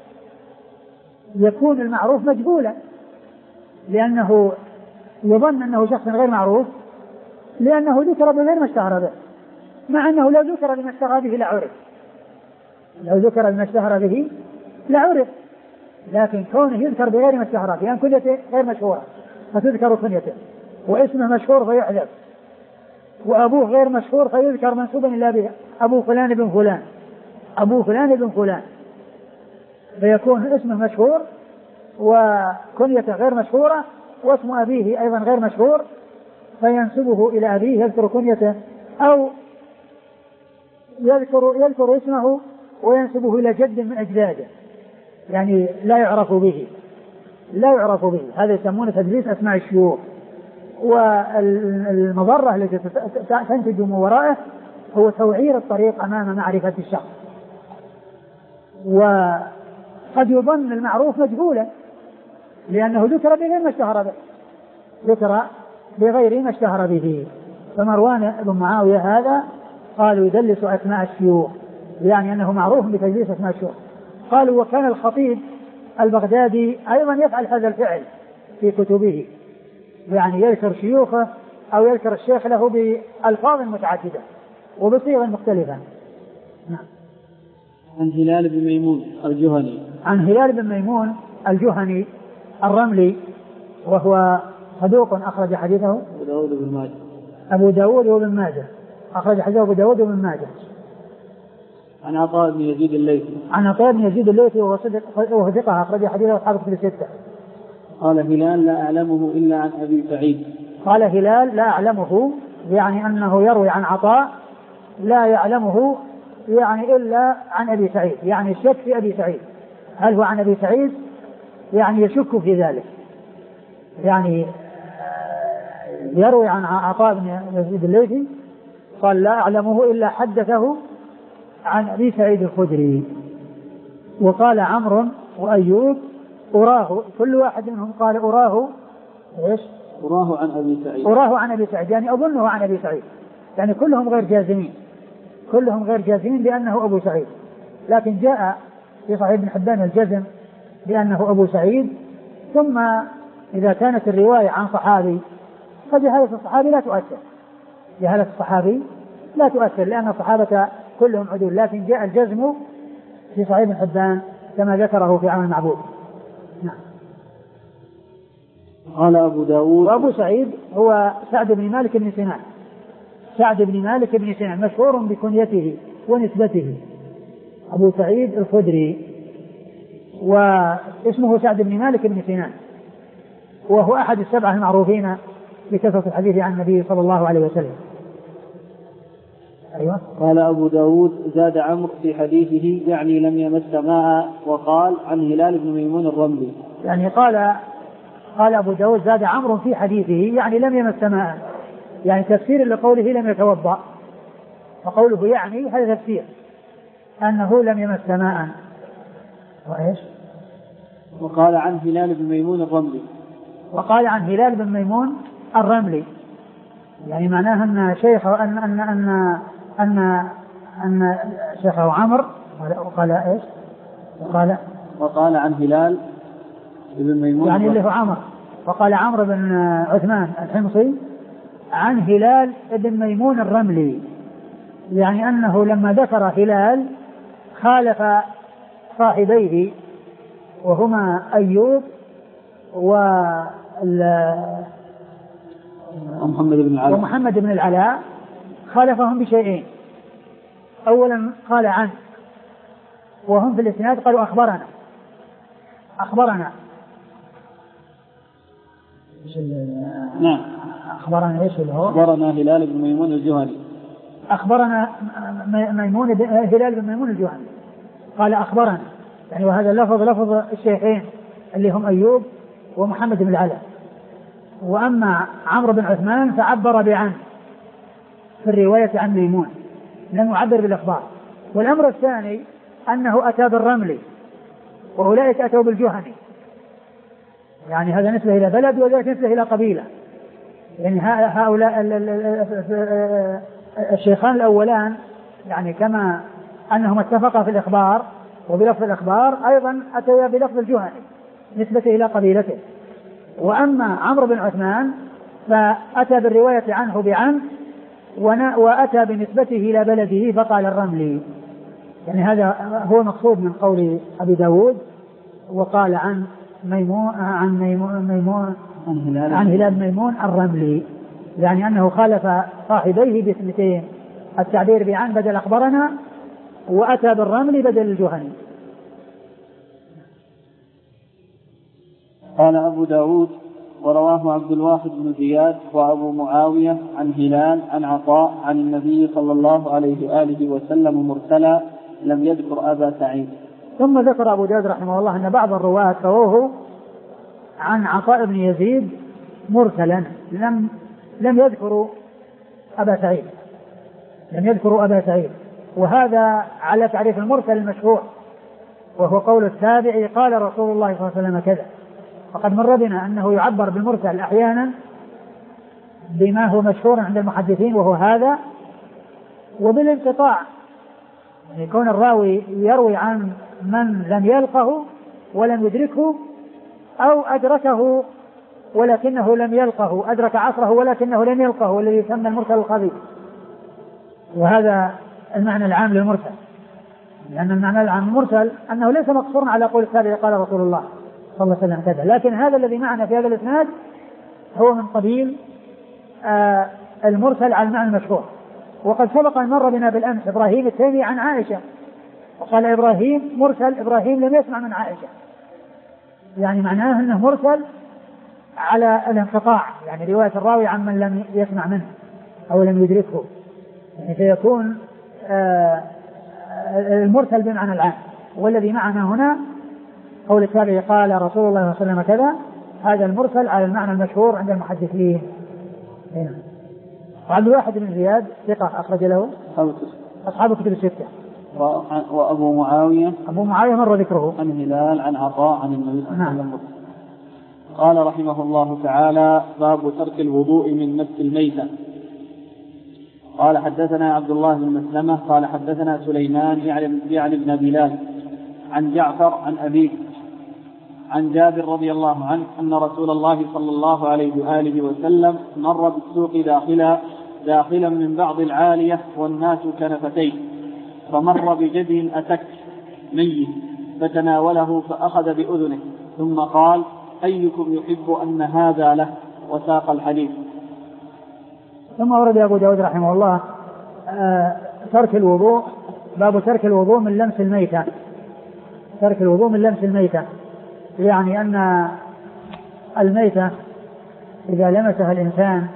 [SPEAKER 1] يكون المعروف مجهولا لأنه يظن أنه شخص غير معروف لأنه ذكر بغير ما اشتهر به، مع أنه لو ذكر بما اشتهر به لعرف لو ذكر بما اشتهر به لعرف لكن كونه يذكر بغير ما اشتهر به، لأن كنيته غير مشهورة فتذكر كنيته، واسمه مشهور فيحذف، وأبوه غير مشهور فيذكر منسوبا إلى به أبو فلان بن فلان أبو فلان بن فلان، فيكون اسمه مشهور وكنيته غير مشهورة واسم أبيه أيضا غير مشهور فينسبه إلى أبيه يذكر كنيته، أو يذكر, يذكر اسمه وينسبه إلى جد من أجداده يعني لا يعرف به لا يعرف به هذا يسمونه تدليس أسماء الشيوخ. والمضرة التي تنتج من ورائه هو توعير الطريق أمام معرفة الشخص. وقد يظن المعروف مجهولا لأنه ذكر بغير ما اشتهر به ذكر بغير ما اشتهر به. فمروان بن معاوية هذا قالوا يدلس أسماء الشيوخ يعني أنه معروف بتدليس أسماء الشيوخ. قالوا وكان الخطيب البغدادي أيضا يفعل هذا الفعل في كتبه يعني يذكر شيوخه أو يذكر الشيخ له بألفاظ متعددة وبصيغ مختلفة. نعم.
[SPEAKER 2] عن هلال بن ميمون الجهني
[SPEAKER 1] عن هلال بن ميمون الجهني الرملي وهو صدوق أخرج حديثه
[SPEAKER 2] أبو داود بن ماجه
[SPEAKER 1] أبو داود وابن ماجه أخرج حديثه أبو داود وابن ماجه.
[SPEAKER 2] عن عطاء بن يزيد الليثي
[SPEAKER 1] عن عطاء بن يزيد الليثي وهو ثقة أخرج حديثه أصحاب الكتب الستة.
[SPEAKER 2] قال هلال لا أعلمه إلا عن أبي سعيد.
[SPEAKER 1] قال هلال لا أعلمه يعني أنه يروي عن عطاء لا يعلمه يعني إلا عن أبي سعيد يعني الشك في أبي سعيد هل هو عن أبي سعيد يعني يشك في ذلك يعني يروي عن عطاء بن يزيد الليثي قال لا أعلمه إلا حدثه عن أبي سعيد الخدري. وقال عمرو وأيوب أراه كل واحد منهم قال أراه إيش
[SPEAKER 2] أراه عن أبي سعيد
[SPEAKER 1] أراه عن أبي سعيد يعني أظنه عن أبي سعيد يعني كلهم غير جازمين كلهم غير جازمين بأنه أبو سعيد. لكن جاء في صحيح ابن حبان الجزم بأنه أبو سعيد. ثم إذا كانت الرواية عن صحابي فجهالة الصحابي لا تؤثر جهالة الصحابي لا تؤثر لأن الصحابة كلهم عدول. لكن جاء الجزم في صحيح ابن حبان كما ذكره في عون المعبود. نعم.
[SPEAKER 2] قال أبو داود
[SPEAKER 1] وأبو سعيد هو سعد بن مالك بن سنان سعد بن مالك بن سنان مشهور بكنيته ونسبته أبو سعيد الخدري واسمه سعد بن مالك بن سنان وهو أحد السبعة المعروفين بكثرة الحديث عن النبي صلى الله عليه وسلم. أيوة.
[SPEAKER 2] قال أبو داود زاد عمرو في حديثه يعني لم يمس ماء وقال عن هلال بن ميمون الرملي
[SPEAKER 1] يعني قال قال أبو داود زاد عمرو في حديثه يعني لم يمس ماء يعني تفسير لقوله لم يتوضأ وقوله يعني هذا تفسير أنه لم يمس ماء. وإيش
[SPEAKER 2] وقال عن هلال بن ميمون الرملي
[SPEAKER 1] وقال عن هلال بن ميمون الرملي يعني معناها أن شيخه أن أن أن أن أن شيخه عمرو وقال إيش وقال
[SPEAKER 2] وقال عن هلال بن ميمون
[SPEAKER 1] يعني اللي هو عمرو وقال عمرو بن عثمان الحمصي عن هلال بن ميمون الرملي يعني أنه لما ذكر هلال خالف صاحبيه وهما أيوب
[SPEAKER 2] ومحمد بن العلاء
[SPEAKER 1] ومحمد بن العلاء خالفهم بشيئين. أولا قال عن وهم في الإسناد قالوا أخبرنا أخبرنا
[SPEAKER 2] نعم
[SPEAKER 1] أخبرنا إيش اللي هو
[SPEAKER 2] أخبرنا هلال بن ميمون الجهني
[SPEAKER 1] أخبرنا ميمون هلال بن ميمون الجهني قال أخبرنا يعني وهذا اللفظ لفظ الشيخين اللي هم أيوب ومحمد بن العلاء. وأما عمرو بن عثمان فعبر بعن في الرواية عن ميمون لم يعبر بالإخبار. والأمر الثاني أنه أتى بالرملي وأولئك أتوا بالجهني يعني هذا نسبة إلى بلد وذلك نسبة إلى قبيلة يعني هؤلاء الشيخان الأولان يعني كما أنهم اتفقا في الإخبار وبلفظ الإخبار أيضا أتيا بلفظ الجهني نسبة إلى قبيلته. وأما عمرو بن عثمان فأتى بالرواية عنه بعن وأتى بنسبته إلى بلده فقال الرملي يعني هذا هو مقصود من قول أبي داود. وقال عن ميمون عن ميمون, ميمون
[SPEAKER 2] عن هلال,
[SPEAKER 1] عن هلال ميمون الرملي يعني أنه خالف صاحبيه باسمتين التعبير بعن بدل أخبرنا وأتى بالرملي بدل الجهني.
[SPEAKER 2] قال أبو داود ورواه عبد الواحد بن زياد وأبو معاوية عن هلال عن عطاء عن النبي صلى الله عليه وآله وسلم مرسلا لم يذكر أبا سعيد.
[SPEAKER 1] ثم ذكر أبو داود رحمه الله أن بعض الرواة رووه عن عطاء بن يزيد مرسلا، لم لم يذكروا أبا سعيد لم يذكروا أبا سعيد وهذا على تعريف المرسل المشهور، وهو قول التابعي قال رسول الله صلى الله عليه وسلم كذا. وقد مر بنا أنه يعبر بالمرسل أحيانا بما هو مشهور عند المحدثين وهو هذا، وبالانقطاع، يعني كون الراوي يروي عن من لم يلقه ولم يدركه، أو أدركه ولكنه لم يلقه، أدرك عصره ولكنه لم يلقه، والذي يسمى المرسل الخفي. وهذا المعنى العام للمرسل، لأن المعنى العام المرسل أنه ليس مقصورا على قول التابعي قال رسول الله صلى الله عليه وسلم كذا، لكن هذا الذي معنا في هذا الإسناد هو من قبيل آه المرسل على المعنى المشهور. وقد سبق أن مر بنا بالأمس إبراهيم التيمي عن عائشة، وقال إبراهيم مرسل، إبراهيم لم يسمع من عائشة، يعني معناه أنه مرسل على الانقطاع، يعني رواية الراوي عن من لم يسمع منه أو لم يدركه، يعني فيكون آه المرسل بمعنى العام. والذي معنا هنا قول التابعي قال رسول الله صلى الله عليه وسلم كذا، هذا المرسل على المعنى المشهور عند المحدثين. هنا وعبد الواحد بن زياد ثقة أخرج له أصحاب الكتب الستة.
[SPEAKER 2] وأبو معاوية
[SPEAKER 1] أبو معاوية مر ذكره
[SPEAKER 2] عن هلال عن عطاء عن النبي صلى الله عليه وسلم. قال رحمه الله تعالى: باب ترك الوضوء من مس الميتة. قال حدثنا عبد الله بن مسلمة قال حدثنا سليمان يعني بن بلال عن جعفر عن أبيه عن جابر رضي الله عنه أن رسول الله صلى الله عليه وآله وسلم مر بالسوق داخلا داخلا من بعض العالية والناس كنفتين، فمر بجدي أتك ميت فتناوله فأخذ بأذنه ثم قال: أيكم يحب أن هذا له؟ وساق الحديث.
[SPEAKER 1] ثم ورد أبو داود رحمه الله آه ترك الوضوء، باب ترك الوضوء من لمس الميتة. ترك الوضوء من لمس الميتة يعني أن الميتة إذا لمسها الإنسان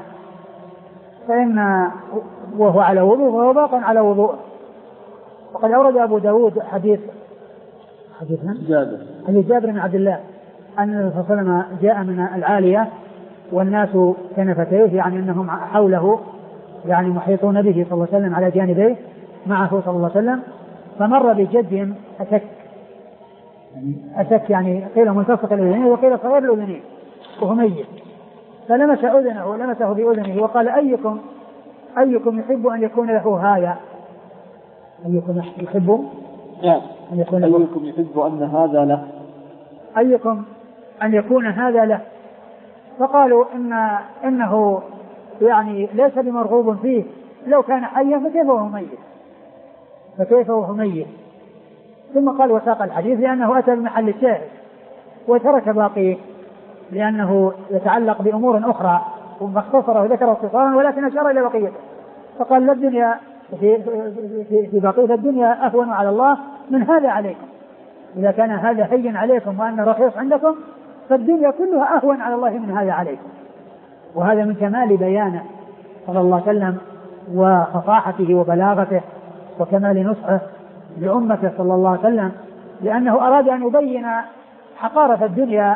[SPEAKER 1] فإن وهو على وضوء فهو باق على وضوء. وقد أورد أبو داود حديث حديث
[SPEAKER 2] جابر
[SPEAKER 1] حديث جابر بن عبد الله أن النبي صلى الله عليه وسلم جاء من العالية والناس كنفتيه، يعني أنهم حوله يعني محيطون به صلى الله عليه وسلم على جانبيه معه صلى الله عليه وسلم، فمر بجد أتك أتك يعني قيل منتصف الأذنين وقيل صغير الأذنين وهو ميت، فلمس أذنه ولمسه بأذنه وقال: أيكم أيكم يحب أن يكون له هذا؟ أيكم يحب أن يكون له؟
[SPEAKER 2] أيكم يحب أن هذا له؟
[SPEAKER 1] أيكم أن يكون هذا له؟ فقالوا إن إنه يعني ليس بمرغوب فيه، لو كان حيا فكيف وهو ميت فكيف وهو ميت. ثم قال وساق الحديث لأنه أتى بمحل الشاهد وترك باقيه لأنه يتعلق بأمور أخرى ومختصرة وذكر اختصارا ولكن أشار إلى بقيته، فقال: الدنيا في, في, في بقية الدنيا أهون على الله من هذا عليكم، إذا كان هذا هين عليكم وأن رخيص عندكم فالدنيا كلها أهون على الله من هذا عليكم. وهذا من كمال بيانه صلى الله عليه وسلم وفصاحته وبلاغته وكمال نصحه لأمته صلى الله عليه وسلم، لأنه أراد أن يبين حقارة الدنيا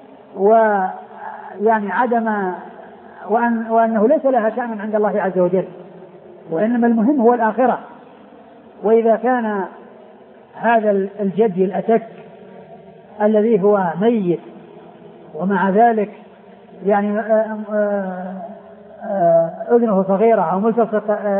[SPEAKER 1] ويعني عدم وأن وأنه ليس لها شأن عند الله عز وجل، وإنما المهم هو الآخرة. وإذا كان هذا الجدي الأتك الذي هو ميت ومع ذلك يعني أذنه صغيرة أو ملتصق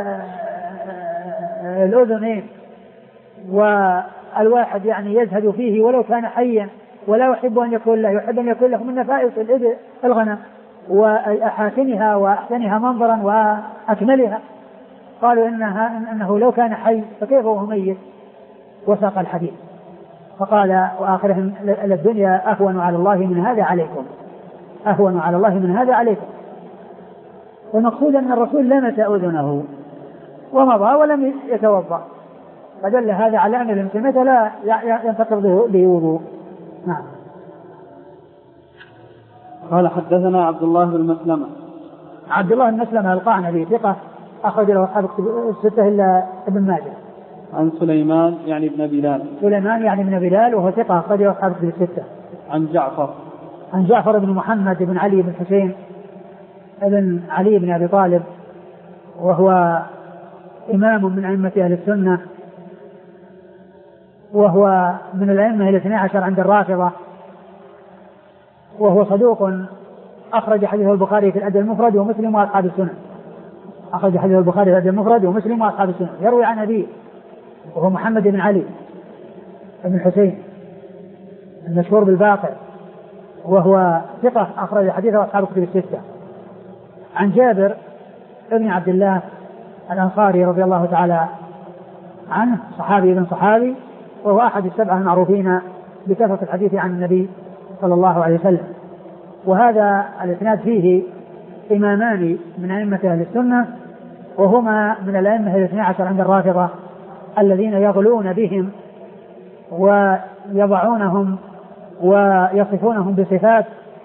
[SPEAKER 1] الأذنين والواحد يعني يزهد فيه ولو كان حيا ولا يحب أن يكون له، يحب أن يكون له من نفائس الغنم وأحاسنها وأحسنها منظرا وأكملها، قالوا إنها إنه لو كان حي فكيف وهو ميت، وساق الحديث فقال وآخرهم: الدنيا أهون على الله من هذا عليكم، أهون على الله من هذا عليكم. والمقصود أن الرسول لمس أذنه ومضى ولم يتوضأ، فدل هذا على أن الانتماس لا ينتقض به وضوء. نعم.
[SPEAKER 2] قال حدثنا عبد الله بن مسلمة.
[SPEAKER 1] عبد الله بن مسلمة القعنبي ثقة أخرج له أصحاب الستة إلا ابن ماجه.
[SPEAKER 2] عن سليمان يعني ابن بلال.
[SPEAKER 1] سليمان يعني ابن بلال وهو ثقة أخرجه أصحاب الكتب الستة.
[SPEAKER 2] عن جعفر.
[SPEAKER 1] عن جعفر بن محمد بن علي بن حسين ابن علي بن أبي طالب وهو إمام من أئمة أهل السنة وهو من الأئمة الاثني عشر عند الرافضة وهو صدوق أخرج حديثه البخاري في الأدب المفرد ومسلم وأصحاب السنن. أخرج حديثه البخاري في الأدب المفرد ومسلم وأصحاب السنن. يروي عن أبيه وهو محمد بن علي بن حسين المشهور بالباقر وهو ثقة أخرج حديثه أصحاب الكتب الستة. عن جابر ابن عبد الله الأنصاري رضي الله تعالى عنه صحابي ابن صحابي وهو أحد السبعة المعروفين بكثرة الحديث عن النبي صلى الله عليه وسلم. وهذا الإسناد فيه إمامان من أئمة أهل السنة وهما من الأئمة الاثني عشر عند الرافضة الذين يغلون بهم ويضعونهم ويصفونهم بصفات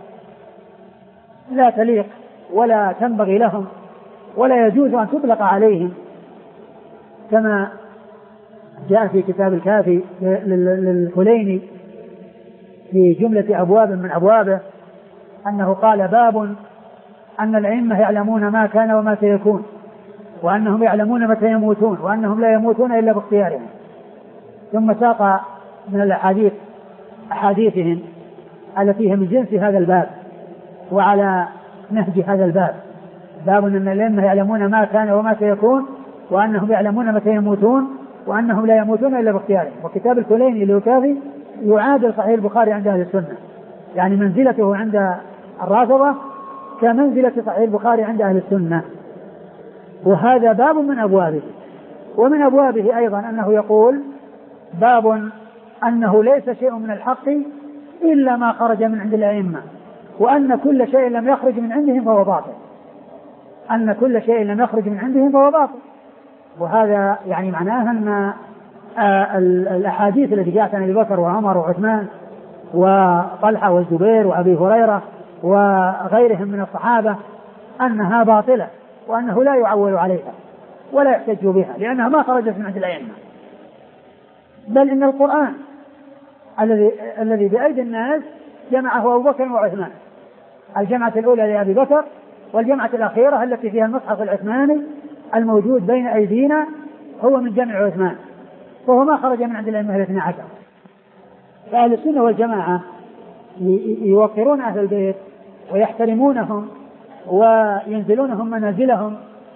[SPEAKER 1] لا تليق ولا تنبغي لهم ولا يجوز أن تطلق عليهم كما جاء في كتاب الكافي للكليني في جملة أبواب من أبوابه أنه قال باب أن الأئمة يعلمون ما كان وما سيكون وأنهم يعلمون متى يموتون وأنهم لا يموتون إلا باختيارهم. ثم ساق من الأحاديث أحاديثهم التي هي من جنس هذا الباب وعلى نهج هذا الباب باب أن الأئمة يعلمون ما كان وما سيكون وأنهم يعلمون متى يموتون وأنهم لا يموتون إلا باختيارهم. وكتاب الكليني اللي هو كافي يعادل صحيح البخاري عند أهل السنة يعني منزلته عند الرافضة كمنزلة صحيح البخاري عند أهل السنة. وهذا باب من أبوابه. ومن أبوابه أيضا أنه يقول باب أنه ليس شيء من الحق إلا ما خرج من عند الأئمة وأن كل شيء لم يخرج من عندهم فهو باطل. أن كل شيء لم يخرج من عندهم فهو باطل. وهذا يعني معناه أن الأحاديث التي جاءت عن أبي بكر وعمر وعثمان وطلحة والزبير وأبي هريرة وغيرهم من الصحابة أنها باطلة وأنه لا يعول عليها ولا يحتج بها لأنها ما خرجت من عند الأئمة. بل إن القرآن الذي الذي بأيدي الناس جمعه أبو بكر وعثمان. الجمعة الأولى لأبي بكر والجمعة الأخيرة التي فيها المصحف العثماني الموجود بين أيدينا هو من جمع عثمان وهو ما خرج من عند الأئمة الاثني عشر. فأهل السنة والجماعة يوقرون أهل البيت ويحترمونهم وينزلونهم منازلهم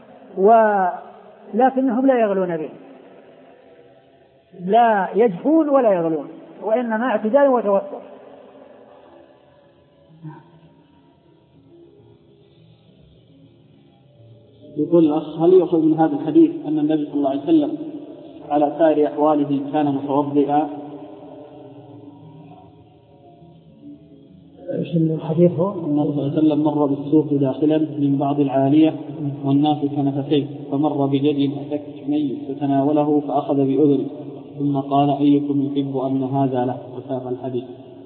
[SPEAKER 1] ولكنهم لا يغلون بهم لا يجفون ولا يغلون وإنما اعتدال وتوسط.
[SPEAKER 2] يقول الأخ هل يؤخذ من هذا الحديث أن النبي صلى الله عليه وسلم على سائر أحواله كان متوضئا؟
[SPEAKER 1] ايش الحديث هو؟
[SPEAKER 2] النبي صلى الله عليه وسلم مر بالسوق داخلا من بعض العالية والناس كنفتين فمر بجدي أتك ميت فتناوله فأخذ بأذنه ثم قال أيكم يحب أن هذا له وساق الحديث.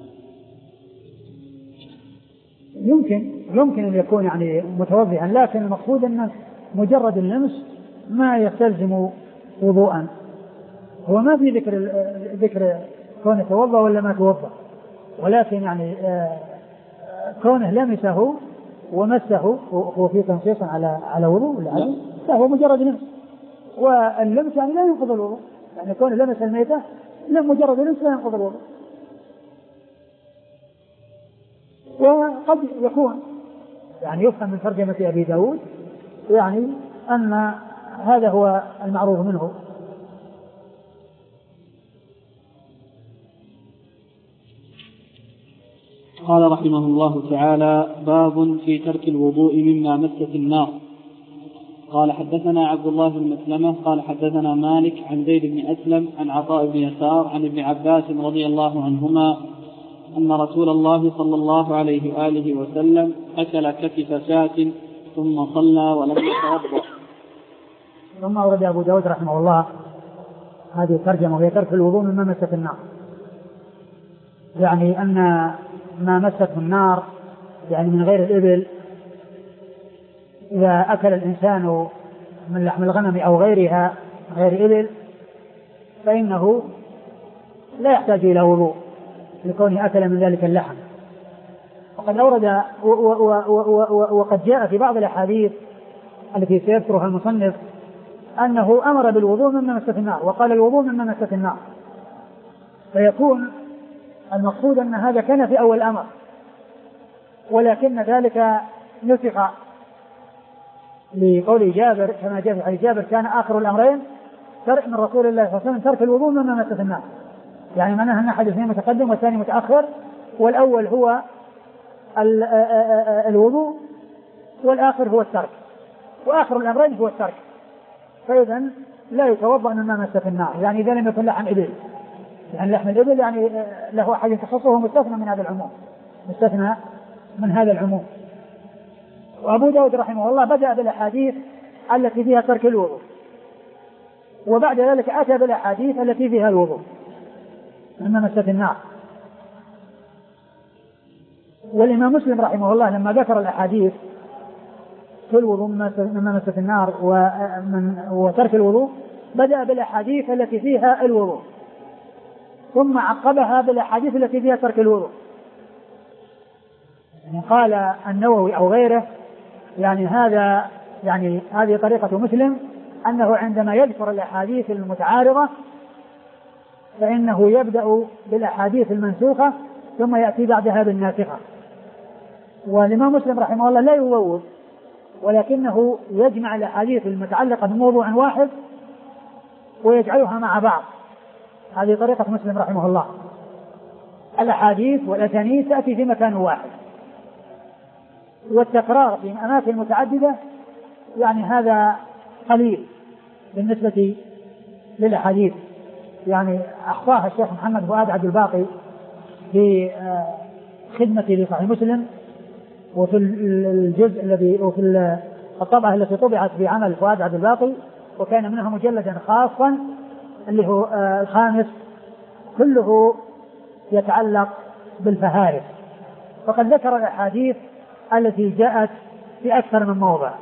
[SPEAKER 1] يمكن يمكن أن يكون يعني متوضئا لكن المقصود أن مجرد اللمس ما يستلزم وضوءا. هو ما في ذكر ذكر كونه توضأ ولا ما توضأ ولكن يعني كونه لمسه ومسه هو في تنصيص على على وضوء ولا على فهو مجرد لمس واللمس يعني لا ينقض الوضوء يعني كونه لمس الميتة لا مجرد لمس لا ينقض الوضوء. وقد يكون يعني يفهم من ترجمة أبي داود يعني أن هذا هو المعروف منه.
[SPEAKER 2] قال رحمه الله تعالى باب في ترك الوضوء مما مست النار. قال حدثنا عبد الله بن مسلمة قال حدثنا مالك عن زيد بن أسلم عن عطاء بن يسار عن ابن عباس رضي الله عنهما أن رسول الله صلى الله عليه وآله وسلم أكل كتف شاة ثم صلى ولم يتوضأ.
[SPEAKER 1] ثم أورد أبو داود رحمه الله هذه الترجمة وهي ترك الوضوء مما مست النار يعني أن ما مسته النار يعني من غير الإبل إذا أكل الإنسان من لحم الغنم أو غيرها غير إبل فإنه لا يحتاج إلى وضوء لكونه أكل من ذلك اللحم. وقد أورد وقد جاء في بعض الأحاديث التي سيذكرها المصنف أنه أمر بالوضوء مما مست النار، وقال الوضوء مما مست النار، فيكون المقصود أن هذا كان في أول الأمر، ولكن ذلك نسخ لقول جابر كما جاء في حديث جابر كان آخر الأمرين ترك من رسول الله صلى الله عليه وسلم ترك الوضوء مما مست النار، يعني معناها أن أحد الاثنين متقدم والثاني متأخر، والأول هو الوضوء والآخر هو الترك، وآخر الأمرين هو الترك. فإذا لا يتوضأ مما مست النار، يعني إذا لم يكن لحم إبل، يعني لحم الإبل يعني له أحد تخصصه مستثنى من هذا العموم، مستثنى من هذا العموم. وأبو داود رحمه الله بدأ بالأحاديث التي فيها ترك الوضوء، وبعد ذلك أتى بالأحاديث التي فيها الوضوء مما مست النار. والإمام مسلم رحمه الله لما ذكر الأحاديث في الوضوء مما مست النار وترك الوضوء بدأ بالأحاديث التي فيها الوضوء، ثم عقبها بالأحاديث التي فيها ترك الوضوء. يعني قال النووي أو غيره يعني هذا يعني هذه طريقة مسلم، أنه عندما يذكر الأحاديث المتعارضة فإنه يبدأ بالأحاديث المنسوخة ثم يأتي بعدها بالناسخة. والإمام مسلم رحمه الله لا يوض، ولكنه يجمع الأحاديث المتعلقة بموضوع واحد ويجعلها مع بعض. هذه طريقة مسلم رحمه الله، الأحاديث والأسانيد تأتي في مكان واحد، والتكرار في أماكن متعددة يعني هذا قليل بالنسبة للأحاديث. يعني أحصاها الشيخ محمد فؤاد عبد الباقي في خدمة لصحيح مسلم، وفي الجزء الذي وفي الطبعة التي طبعت في عمل فؤاد عبد الباقي، وكان منها مجلدا خاصا اللي هو الخامس كله يتعلق بالفهارس. فقد ذكر الأحاديث التي جاءت في أكثر من موضع،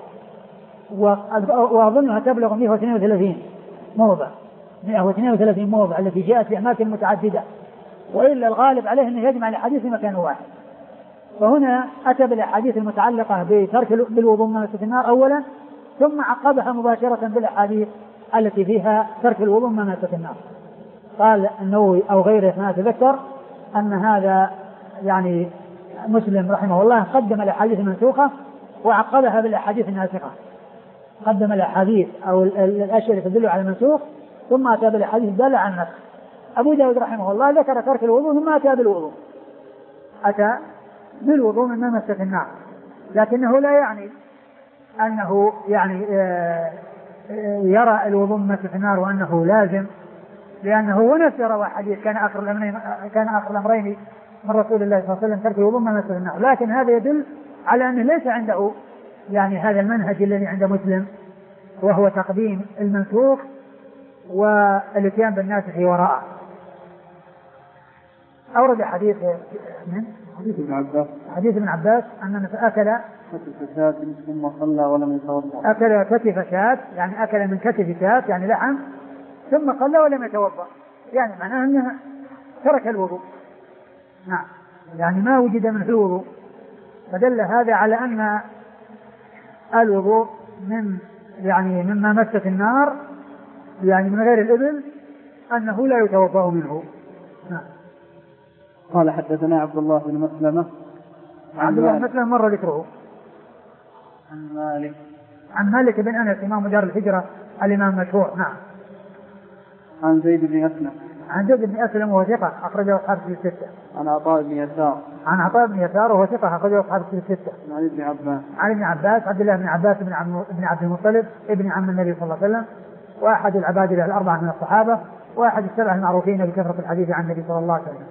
[SPEAKER 1] وأظنها تبلغ مئة واثنين وثلاثين موضع مئة واثنين وثلاثين موضع التي جاءت في أماكن متعددة، وإلا الغالب عليه أنه يجمع الأحاديث في مكان واحد. فهنا أتى بالأحاديث المتعلقة بترك بالوضوء من مست النار أولا، ثم عقبها مباشرة بالأحاديث التي فيها ترك الوضوء من مست النار. قال النووي أو غيره ما أتذكر أن هذا يعني مسلم رحمه الله قدم الأحاديث المنسوخة وعقبها بالأحاديث الناسخة، قدم الأحاديث أو الأشياء التي تدل على المنسوخ ثم أتى بالأحاديث الدالة على النسخ. أبو داود رحمه الله ذكر ترك الوضوء ثم أتى بالوضوء، أتى بالوضوء مما مست النار، لكنه لا يعني أنه يعني يرى الوضوء مما مست النار وأنه لازم، لأنه هو نفسه روى حديث كان آخر الأمرين كان آخر الأمرين من رسول الله صلى الله عليه وسلم ترك الوضوء مما مست النار، لكن هذا يدل على أنه ليس عنده يعني هذا المنهج الذي عند مسلم، وهو تقديم المنسوخ والاتيان بالناسخ وراءه. أورد حديث من
[SPEAKER 2] حديث ابن عباس
[SPEAKER 1] حديث ابن عباس أن أكل
[SPEAKER 2] كتف شاة ثم صلى ولم يتوضأ،
[SPEAKER 1] أكل كتف شاة يعني أكل من كتف شاة يعني لحم ثم صلى ولم يتوضأ، يعني معناه أنه ترك الوضوء. نعم، يعني ما وجد منه الوضوء، فدل هذا على أن الوضوء من يعني مما مست النار يعني من غير الإبل أنه لا يتوضأ منه. نعم.
[SPEAKER 2] قال حدثنا عبد الله بن مسلمة
[SPEAKER 1] عبد الله بن مسلمة مر ذكره
[SPEAKER 2] عن مالك
[SPEAKER 1] عن مالك بن أنس إمام دار الهجرة الإمام المشهور. نعم.
[SPEAKER 2] عن زيد بن أسلم
[SPEAKER 1] عن زيد بن أسلم وهو ثقة أخرجه أصحاب الستة.
[SPEAKER 2] عن عطاء بن يسار
[SPEAKER 1] عن عطاء بن يسار وهو ثقة أخرجه أصحاب الستة.
[SPEAKER 2] عن ابن عباس
[SPEAKER 1] عن ابن عباس عبد الله بن عباس بن عم بن عبد المطلب ابن عم النبي صلى الله عليه وسلم، وأحد العبادلة الأربعة من الصحابة، وأحد السبعة المعروفين بكثرة الحديث عن النبي صلى الله عليه وسلم.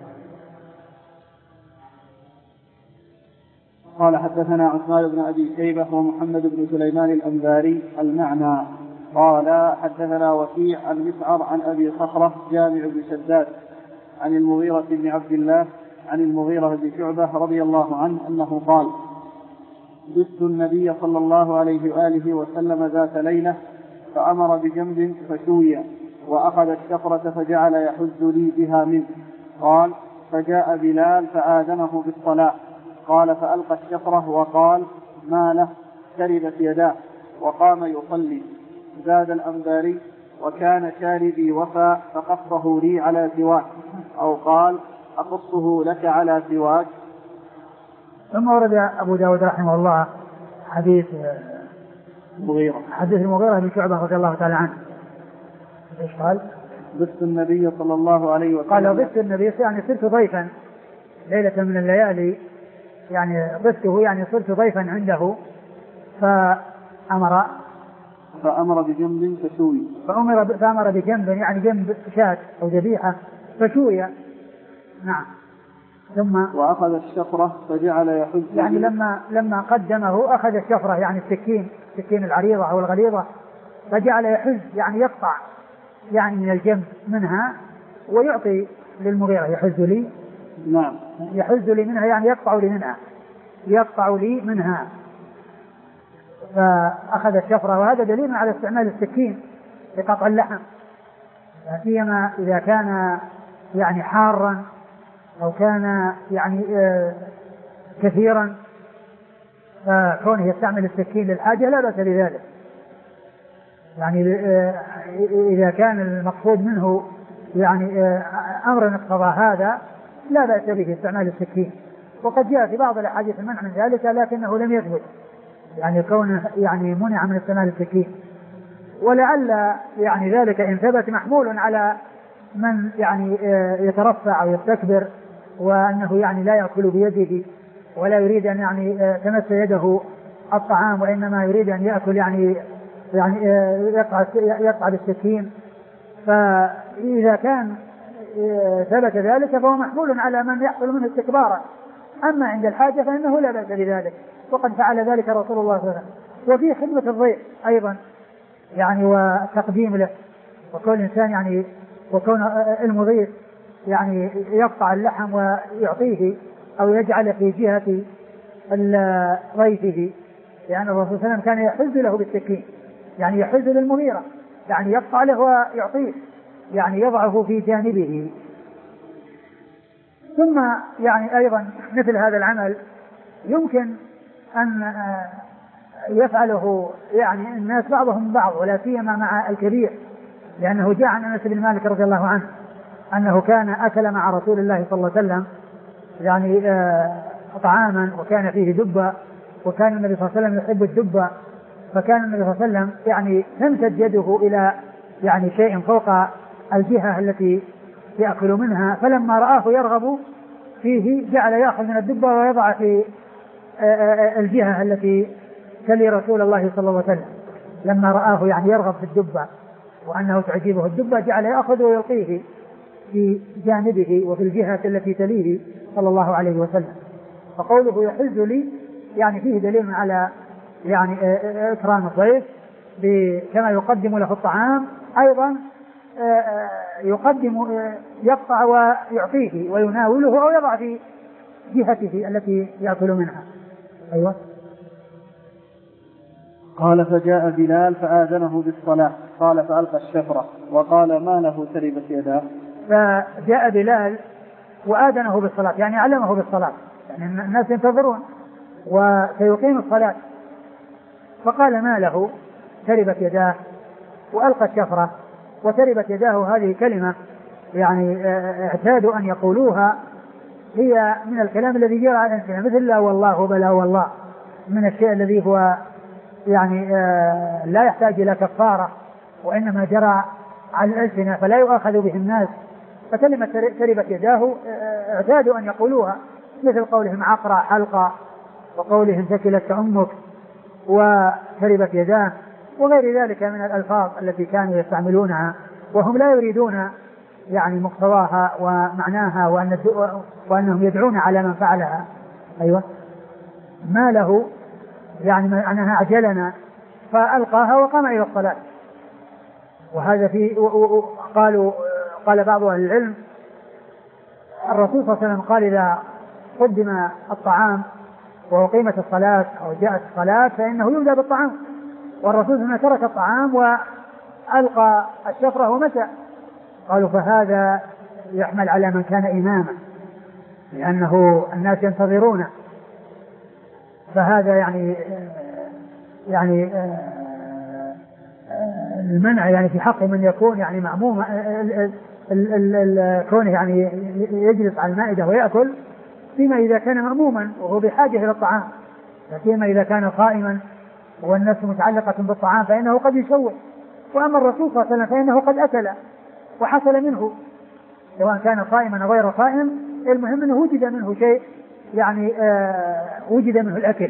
[SPEAKER 2] قال حدثنا عثمان بن أبي شيبة ومحمد بن سليمان الأنباري المعنى قال حدثنا وكيع عن مسعر عن أبي صخرة جامع بن شداد عن المغيرة بن عبد الله عن المغيرة بن شعبة رضي الله عنه أنه قال جئت النبي صلى الله عليه وآله وسلم ذات ليلة فأمر بجنب فشوي وأخذ الشفرة فجعل يحز لي بها منه. قال فجاء بلال فآذنه بالصلاة. قال فألقى الشفرة وقال ما له شربت يداه وقام يصلي. زاد الأنباري وكان شاربي وفى فقصه لي على سواك، أو قال أقصه لك على سواك.
[SPEAKER 1] ثم ورد أبو داود رحمه الله حديث
[SPEAKER 2] المغيرة
[SPEAKER 1] حديث المغيرة بن شعبة رضي الله تعالى عنه. ايش قال؟
[SPEAKER 2] ضفت النبي صلى الله عليه وسلم.
[SPEAKER 1] قال ضفت النبي يعني صرت ضيفا ليلة من الليالي، يعني ضفته يعني صرت ضيفا عنده فأمر
[SPEAKER 2] فأمر بجنب فشوي
[SPEAKER 1] فأمر فأمر بجنب يعني جنب شاة أو ذبيحة فشوي. نعم. ثم
[SPEAKER 2] وأخذ الشفرة فجعل يحز
[SPEAKER 1] يعني لما لما قدمه أخذ الشفرة يعني السكين السكين العريضة أو الغليظة فجعل يحز يعني يقطع يعني من الجنب منها ويعطي للمغيرة. يحز لي
[SPEAKER 2] نعم
[SPEAKER 1] يحز لي منها يعني يقطع لي منها يقطع لي منها فأخذ الشفرة. وهذا دليل على استعمال السكين لقطع اللحم، سيما إذا كان يعني حارا أو كان يعني آه كثيرا، فكونه يستعمل السكين للحاجة لا بأس بذلك. يعني آه إذا كان المقصود منه يعني آه أمر اقتضى هذا لا بأس به استعمال السكين. وقد جاء في بعض الأحاديث المنع من ذلك لكنه لم يثبت يعني كونه يعني منع من استعمال السكين. ولعل يعني ذلك إن ثبت محمول على من يعني يترفع أو يستكبر وأنه يعني لا يأكل بيده ولا يريد أن يعني تمس يده الطعام وإنما يريد أن يأكل يعني يعني يقطع يقطع بالسكين. فإذا كان ثبت ذلك فهو محمول على من يحصل منه استكبارا. أما عند الحاجة فإنه لا بأس بذلك، وقد فعل ذلك رسول الله صلى الله عليه وسلم. وفي خدمة الضيف أيضا يعني وتقديم له، وكل إنسان يعني وكون المضيف يعني يقطع اللحم ويعطيه أو يجعل في جهة ضيفه، لأن الرسول صلى الله عليه وسلم كان يحز له بالسكين يعني يحز للمغيرة يعني يقطع له ويعطيه يعني يضعه في جانبه. ثم يعني أيضا مثل هذا العمل يمكن أن يفعله يعني الناس بعضهم بعض ولا سيما مع الكبير، لأنه جاء عن أنس بن مالك رضي الله عنه أنه كان أكل مع رسول الله صلى الله عليه وسلم يعني طعاما وكان فيه دبة، وكان النبي صلى الله عليه وسلم يحب الدبة، فكان النبي صلى الله عليه وسلم يعني تمتد يده إلى يعني شيء فوق الجهة التي يأكل منها، فلما رآه يرغب فيه جعل يأخذ من الدبة ويضع في الجهة التي تلي رسول الله صلى الله عليه وسلم. لما رآه يعني يرغب في الدبة وأنه تعجبه الدبة جعل يأخذ ويلقيه في جانبه وفي الجهة التي تليه صلى الله عليه وسلم. فقوله يحز لي يعني فيه دليل على يعني إكرام الضيف كما يقدم له الطعام أيضا يقدم يقطع ويعطيه ويناوله أو يضع في جهته التي يأكل منها. أيوة.
[SPEAKER 2] قال فجاء بلال فآذنه بالصلاة. قال فألقى الشفرة وقال ما له تربت يداه.
[SPEAKER 1] فجاء بلال وآذنه بالصلاة يعني علمه بالصلاة، يعني الناس ينتظرون وسيقيم الصلاة، فقال ما له تربت يداه وألقى الشفرة. وتربت يداه هذه كلمة يعني اعتادوا أن يقولوها، هي من الكلام الذي جرى على الألسنة مثل لا والله بلا والله، من الشيء الذي هو يعني لا يحتاج إلى كفارة وإنما جرى على الألسنة فلا يؤاخذ به الناس. فكلمة تربت يداه اعتادوا أن يقولوها مثل قولهم عقرى حلقة وقولهم ثكلت أمك وتربت يداه وغير ذلك من الألفاظ التي كانوا يستعملونها وهم لا يريدون يعني مقتضاها ومعناها وأن وأنهم يدعون على من فعلها. أيوة. ما له يعني معناها عجلنا فألقاها وقام إلى الصلاة. وهذا في قالوا قال بعض أهل العلم الرسول صلى الله عليه وسلم قال إذا قدم الطعام وأقيمت الصلاة أو جاءت الصلاة فإنه يبدأ بالطعام، والرسول هنا ترك الطعام ألقى الشفرة ومسى. قالوا فهذا يحمل على من كان إماما لأنه الناس ينتظرونه، فهذا يعني يعني المنع يعني في حق من يكون يعني مأموم كونه يعني يجلس على المائدة ويأكل، فيما إذا كان مأموما وهو بحاجة إلى الطعام، فيما إذا كان قائما والنفس متعلقة بالطعام فإنه قد يشوه. وأما الرسول صلى الله عليه وسلم فإنه قد أكل وحصل منه سواء كان قائما أو غير قائم، المهم أنه وجد منه شيء يعني آه وجد منه الأكل.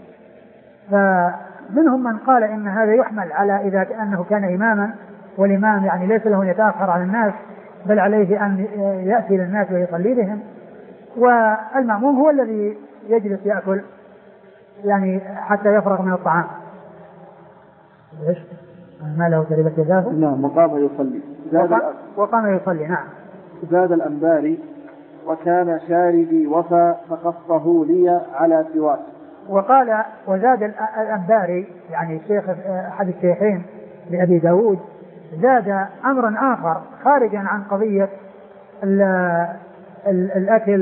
[SPEAKER 1] فمنهم من قال إن هذا يحمل على إذا أنه كان إماما، والإمام يعني ليس له أن يتأخر عن الناس بل عليه أن يأتي للناس ويصلي بهم، والمأموم هو الذي يجلس يأكل يعني حتى يفرغ من الطعام. إيش؟ ما له تربة يداه؟
[SPEAKER 2] نعم. وقام يصلي.
[SPEAKER 1] وقام يصلي. نعم.
[SPEAKER 2] زاد الأنباري وكان شاربي وفى فقصه لي على سواك.
[SPEAKER 1] وقال وزاد الأنباري يعني الشيخ أحد الشيخين لأبي داود زاد أمرا آخر خارجا عن قضية ال ال الأكل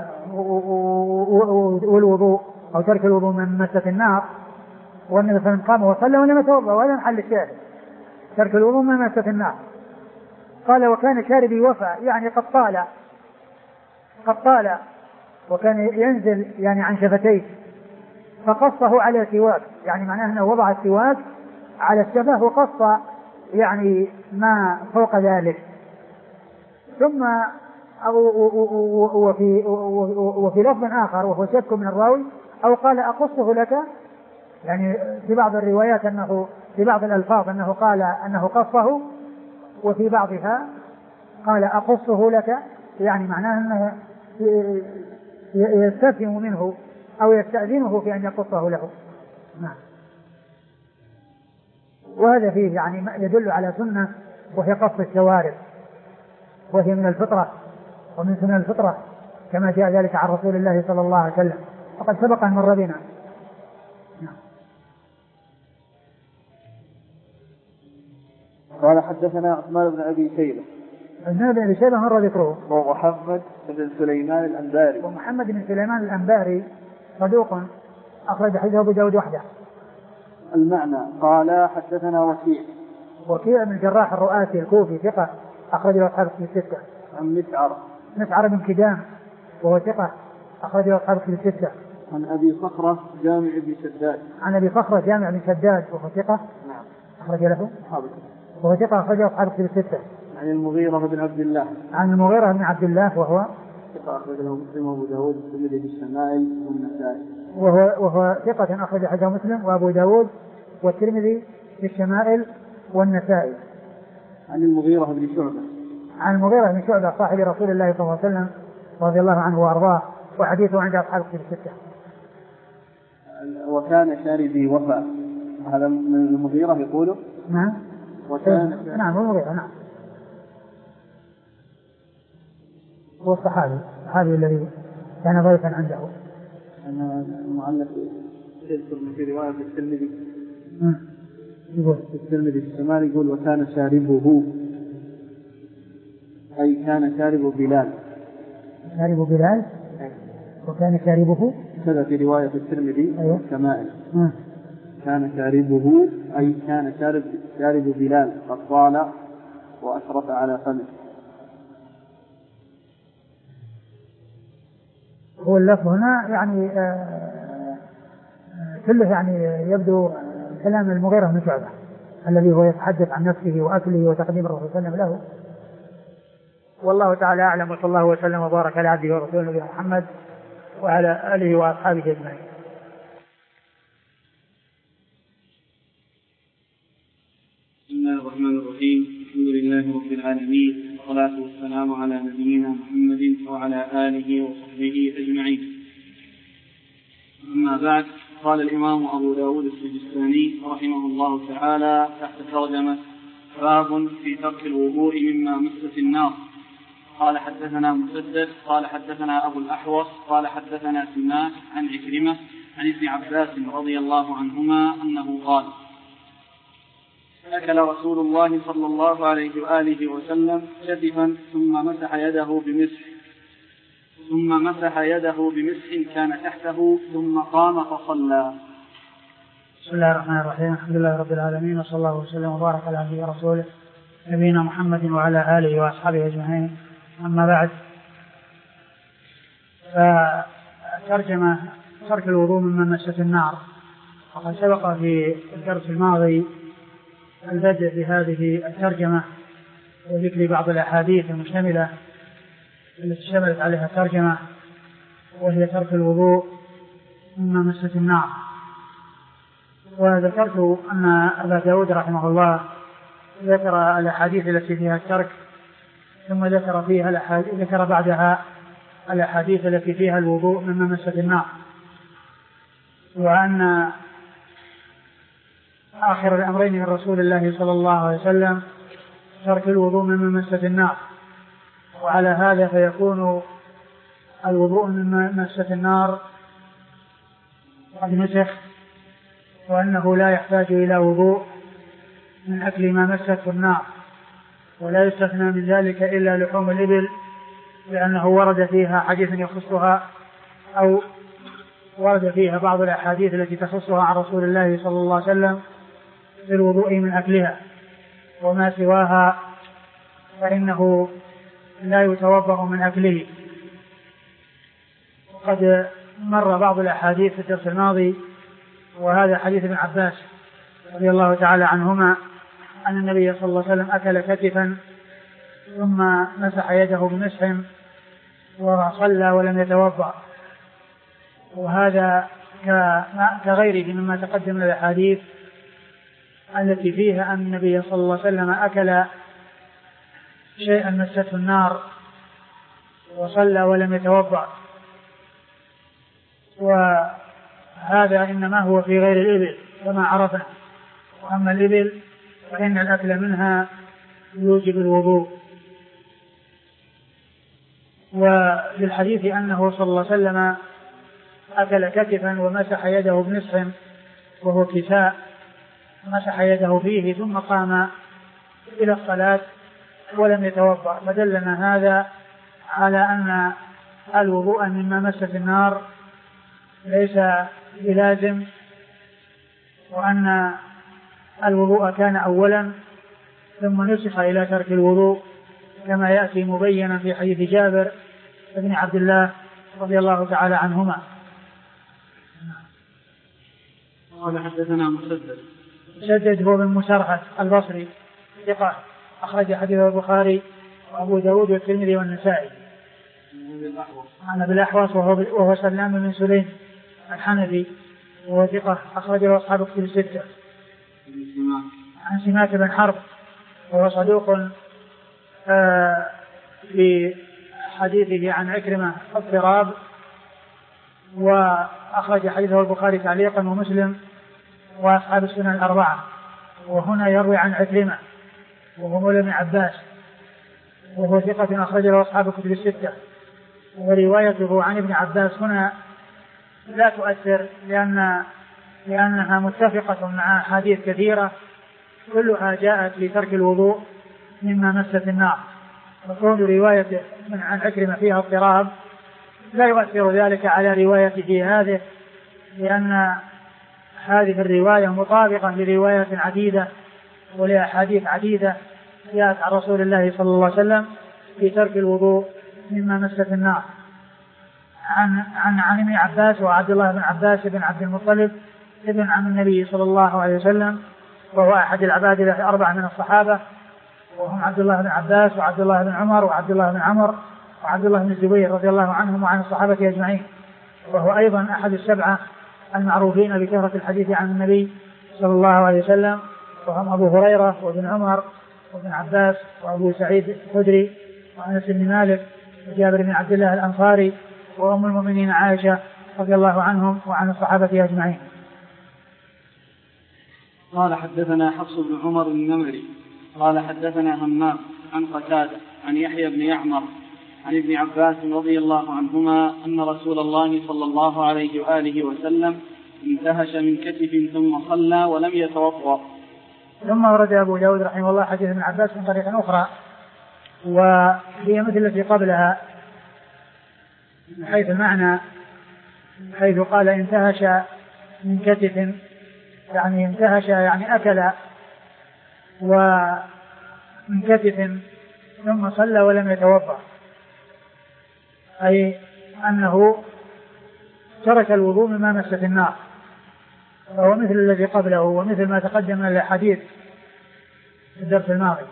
[SPEAKER 1] والوضوء أو ترك الوضوء من مسة النار، والنبي صلى الله عليه وسلم قام وصلى ولم يتوضأ، وهذا محل الشاهد ترك الوضوء من مسة النار. قال وكان شاربي وفى يعني قد طال قد طال وكان ينزل يعني عن شفتيه، فقصه على سواك، يعني معناه أنه وضع السواك على الشفة وقص يعني ما فوق ذلك. ثم وفي, وفي لفظ آخر وهو شك من الراوي أو قال أقصه لك، يعني في بعض الروايات أنه في بعض الألفاظ أنه قال أنه قصه، وفي بعضها قال أقصه لك، يعني معناه أنه يستفهم منه أو يستأذنه في أن يقصه له. نعم. وهذا فيه يعني يدل على سنة وهي قص الشوارب، وهي من الفطرة ومن سنن الفطرة كما جاء ذلك عن رسول الله صلى الله عليه وسلم وقد سبق أن مر بنا. نعم.
[SPEAKER 2] قال حدثنا عثمان بن أبي شيبة.
[SPEAKER 1] عثمان بن أبي شيبة مر ذكره.
[SPEAKER 2] ومحمد بن سليمان الأنباري.
[SPEAKER 1] ومحمد بن سليمان الأنباري صدوق أخرج حديثه أبو داود وحده.
[SPEAKER 2] المعنى قال حدثنا وكيع.
[SPEAKER 1] وكيع بن الجراح الرؤاسي الكوفي ثقة أخرج له أصحاب الكتب الستة.
[SPEAKER 2] عن مسعر.
[SPEAKER 1] مسعر بن كدام وهو ثقة أخرج له أصحاب الكتب الستة.
[SPEAKER 2] عن أبي صخرة جامع بن شداد.
[SPEAKER 1] عن أبي صخرة جامع بن شداد وهو ثقة.
[SPEAKER 2] نعم.
[SPEAKER 1] أخرج له
[SPEAKER 2] أصحاب الكتب.
[SPEAKER 1] وهو ثقة أخرج له أصحاب الكتب الستة.
[SPEAKER 2] عن المغيرة بن عبد الله.
[SPEAKER 1] عن المغيرة بن عبد الله وهو
[SPEAKER 2] ثقة أخرج له مسلم وأبو داود والترمذي في الشمائل والنسائي.
[SPEAKER 1] وهو وهو ثقة أخرج حديثه مسلم وأبو داود والترمذي في الشمائل والنسائي.
[SPEAKER 2] عن المغيرة بن شعبة.
[SPEAKER 1] عن المغيرة بن شعبة صاحب رسول الله صلى الله عليه وسلم رضي الله عنه وأرضاه، وحديثه عند أصحاب الكتب الستة.
[SPEAKER 2] وكان شاربي وفاء، هذا من المغيرة يقوله.
[SPEAKER 1] نعم.
[SPEAKER 2] وكان
[SPEAKER 1] نعم هو المغيرة. نعم. هو الصحابي الصحابي الذي كان ضيفا عنده.
[SPEAKER 2] أنا المؤلف يذكر في رواية الترمذي.
[SPEAKER 1] يقول
[SPEAKER 2] الترمذي في الشمال يقول وكان شاربه أي كان شارب بلال.
[SPEAKER 1] شارب بلال. وكان شاربه
[SPEAKER 2] كذا في رواية الترمذي.
[SPEAKER 1] أيوه.
[SPEAKER 2] كمائل. كان شاربه أي كان شارب شارب بلال قد طال وأشرف على فمه.
[SPEAKER 1] هو اللفظ هنا يعني آه كله يعني يبدو كلام المغيرة بن شعبة الذي هو يتحدث عن نفسه وأكله وتقديم الرسول صلى الله عليه وسلم له. والله تعالى أعلم، وصلى الله وسلم وبارك على عبده ورسوله نبينا محمد وعلى آله وأصحابه أجمعين.
[SPEAKER 2] بسم الله الرحمن الرحيم. الحمد لله رب العالمين، والصلاة والسلام على نبينا محمد وعلى آله وصحبه أجمعين. أما بعد، قال الإمام أبو داود السجستاني رحمه الله تعالى تحت ترجمة باب في ترك الوضوء مما مست النار. قال حدثنا مسدد قال حدثنا أبو الأحوص قال حدثنا سماك عن عكرمة عن ابن عباس رضي الله عنهما أنه قال أكل رسول الله صلى الله عليه وآله وسلم شتفا ثم مسح يده بمسح ثم مسح يده بمسح كان تحته ثم قام فصلى.
[SPEAKER 1] بسم الله الرحمن الرحيم. الحمد لله رب العالمين، وصلى الله وسلم وبارك على عبده ورسوله نبينا محمد وعلى آله وأصحابه أجمعين. أما بعد، فترجمة ترك الوضوء ممن مست النار. وقد سبق في الدرس الماضي البدء بهذه الترجمة وذكر بعض الأحاديث المشتملة التي اشتملت عليها الترجمة، وهي ترك الوضوء مما مست النار. وذكرت أن أبا داود رحمه الله ذكر الأحاديث التي فيها الترك، ثم ذكر فيها الأحاديث ذكر بعدها الأحاديث التي فيها الوضوء مما مست النار، وأن آخر الأمرين من رسول الله صلى الله عليه وسلم ترك الوضوء مما مست النار. وعلى هذا فيكون الوضوء مما مست النار قد نسخ، وأنه لا يحتاج إلى وضوء من أكل ما مسته النار، ولا يستثنى من ذلك إلا لحوم الإبل، لأنه ورد فيها حديث يخصها أو ورد فيها بعض الأحاديث التي تخصها عن رسول الله صلى الله عليه وسلم في الوضوء من أكلها، وما سواها فإنه لا يتوضأ من أكله. وقد مر بعض الأحاديث في الدرس الماضي، وهذا حديث ابن عباس رضي الله تعالى عنهما أن النبي صلى الله عليه وسلم أكل كتفا ثم مسح يده بمسح وصلى ولم يتوضأ. وهذا كغيره مما تقدم من الأحاديث التي فيها أن النبي صلى الله عليه وسلم أكل شيئا مسته النار وصلى ولم يتوضأ. وهذا إنما هو في غير الإبل كما عرفنا، وأما الإبل فإن الأكل منها يوجب الوضوء. وللحديث أنه صلى الله عليه وسلم أكل كتفا ومسح يده بمسح وهو كساء، مسح يده فيه ثم قام إلى الصلاة ولم يتوضأ، فدلنا هذا على أن الوضوء مما مست النار ليس بلازم، وأن الوضوء كان أولا ثم نسخ إلى ترك الوضوء، كما يأتي مبينا في حديث جابر بن عبد الله رضي الله تعالى عنهما.
[SPEAKER 2] قال حدثنا مسدد
[SPEAKER 1] مسدد هو بن مسرحد البصري ثقة، أخرج حديث البخاري وأبو داود والترمذي والنسائي. عن أبي الأحوص وهو سلام بن سليم الحنفي وهو ثقة، أخرجه أصحاب كتب الستة. عن سماك بن حرب وهو صدوق آه في حديثه عن عكرمة اضطراب، وأخرج حديثه البخاري تعليقا ومسلم وأصحاب السنن الأربعة. وهنا يروي عن عكرمة وهو مولى ابن عباس وهو ثقة، أخرجه أصحاب كتب الستة. وروايته عن ابن عباس هنا لا تؤثر، لأن لأنها متفقة مع أحاديث كثيرة كلها جاءت لترك الوضوء مما مست النار، وكون روايته من عن عكرمة فيها اضطراب لا يؤثر ذلك على روايته هذه، لأن هذه الرواية مطابقة لرواية عديدة ولأحاديث عديدة جاءت عن رسول الله صلى الله عليه وسلم في ترك الوضوء مما مست النار. عن عن عن ابن عباس وعبد الله بن عباس بن عبد المطلب ابن عم النبي صلى الله عليه وسلم، وهو أحد العباد الأربعة من الصحابة، وهم عبد الله بن عباس وعبد الله بن عمر وعبد الله بن عمر وعبد الله بن الزبير رضي الله عنهم وعن الصحابة أجمعين. وهو أيضا أحد السبعة المعروفين بكثرة الحديث عن النبي صلى الله عليه وسلم، وهم أبو هريرة وابن عمر وابن عباس وأبو سعيد الخدري وأنس بن مالك وجابر بن عبد الله الأنصاري وأم المؤمنين عائشة رضي الله عنهم وعن الصحابة أجمعين.
[SPEAKER 2] قال حدثنا حفص بن عمر النمري قال حدثنا همام عن قتادة عن يحيى بن يعمر عن ابن عباس رضي الله عنهما أن رسول الله صلى الله عليه وآله وسلم انتهش من كتف ثم صلى ولم يتوضأ،
[SPEAKER 1] ثم ورد أبو داود رحمه الله حديث ابن عباس من طريق أخرى وهي مثل التي قبلها من حيث المعنى، حيث قال انتهش من كتف، يعني انتهش يعني أكل ومن كتف ثم صلى ولم يتوضأ، أي أنه ترك الوضوء مما مست النار، فهو مثل الذي قبله ومثل ما تقدم من الحديث في الدرس الماضي.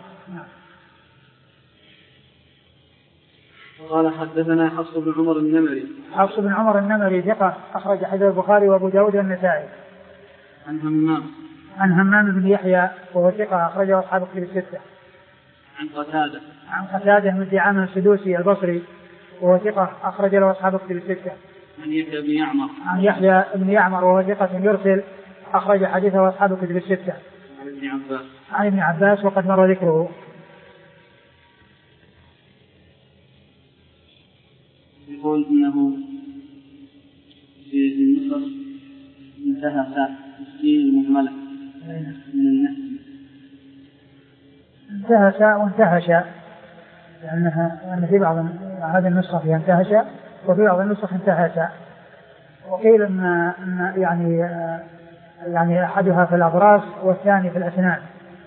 [SPEAKER 2] قال حدثنا حفص بن عمر النمري.
[SPEAKER 1] حفص بن عمر النمري ثقة أخرج حديث البخاري وأبو داود والنسائي.
[SPEAKER 2] عن همام.
[SPEAKER 1] عن همام بن يحيى وهو ثقة أخرجه أصحاب الكتب الستة.
[SPEAKER 2] عن قتادة.
[SPEAKER 1] عن قتادة بن دعامة السدوسي البصري وهو ثقة أخرج له أصحاب الكتب الستة.
[SPEAKER 2] عن يحيى بن يعمر.
[SPEAKER 1] عن يحيى بن يعمر وهو ثقة يرسل أخرج حديثه أصحاب الكتب الستة.
[SPEAKER 2] عن ابن عباس.
[SPEAKER 1] عن ابن عباس وقد مر ذكره.
[SPEAKER 2] يقول إنه في النصر انتهى السين المهملة من النهي.
[SPEAKER 1] انتهش وانتهش، لأنها لأن في بعض هذه النسخة فيها انتهش وفي بعض النسخ انتهش، وقيل إن يعني يعني أحدها في الأضراس والثاني في الأسنان.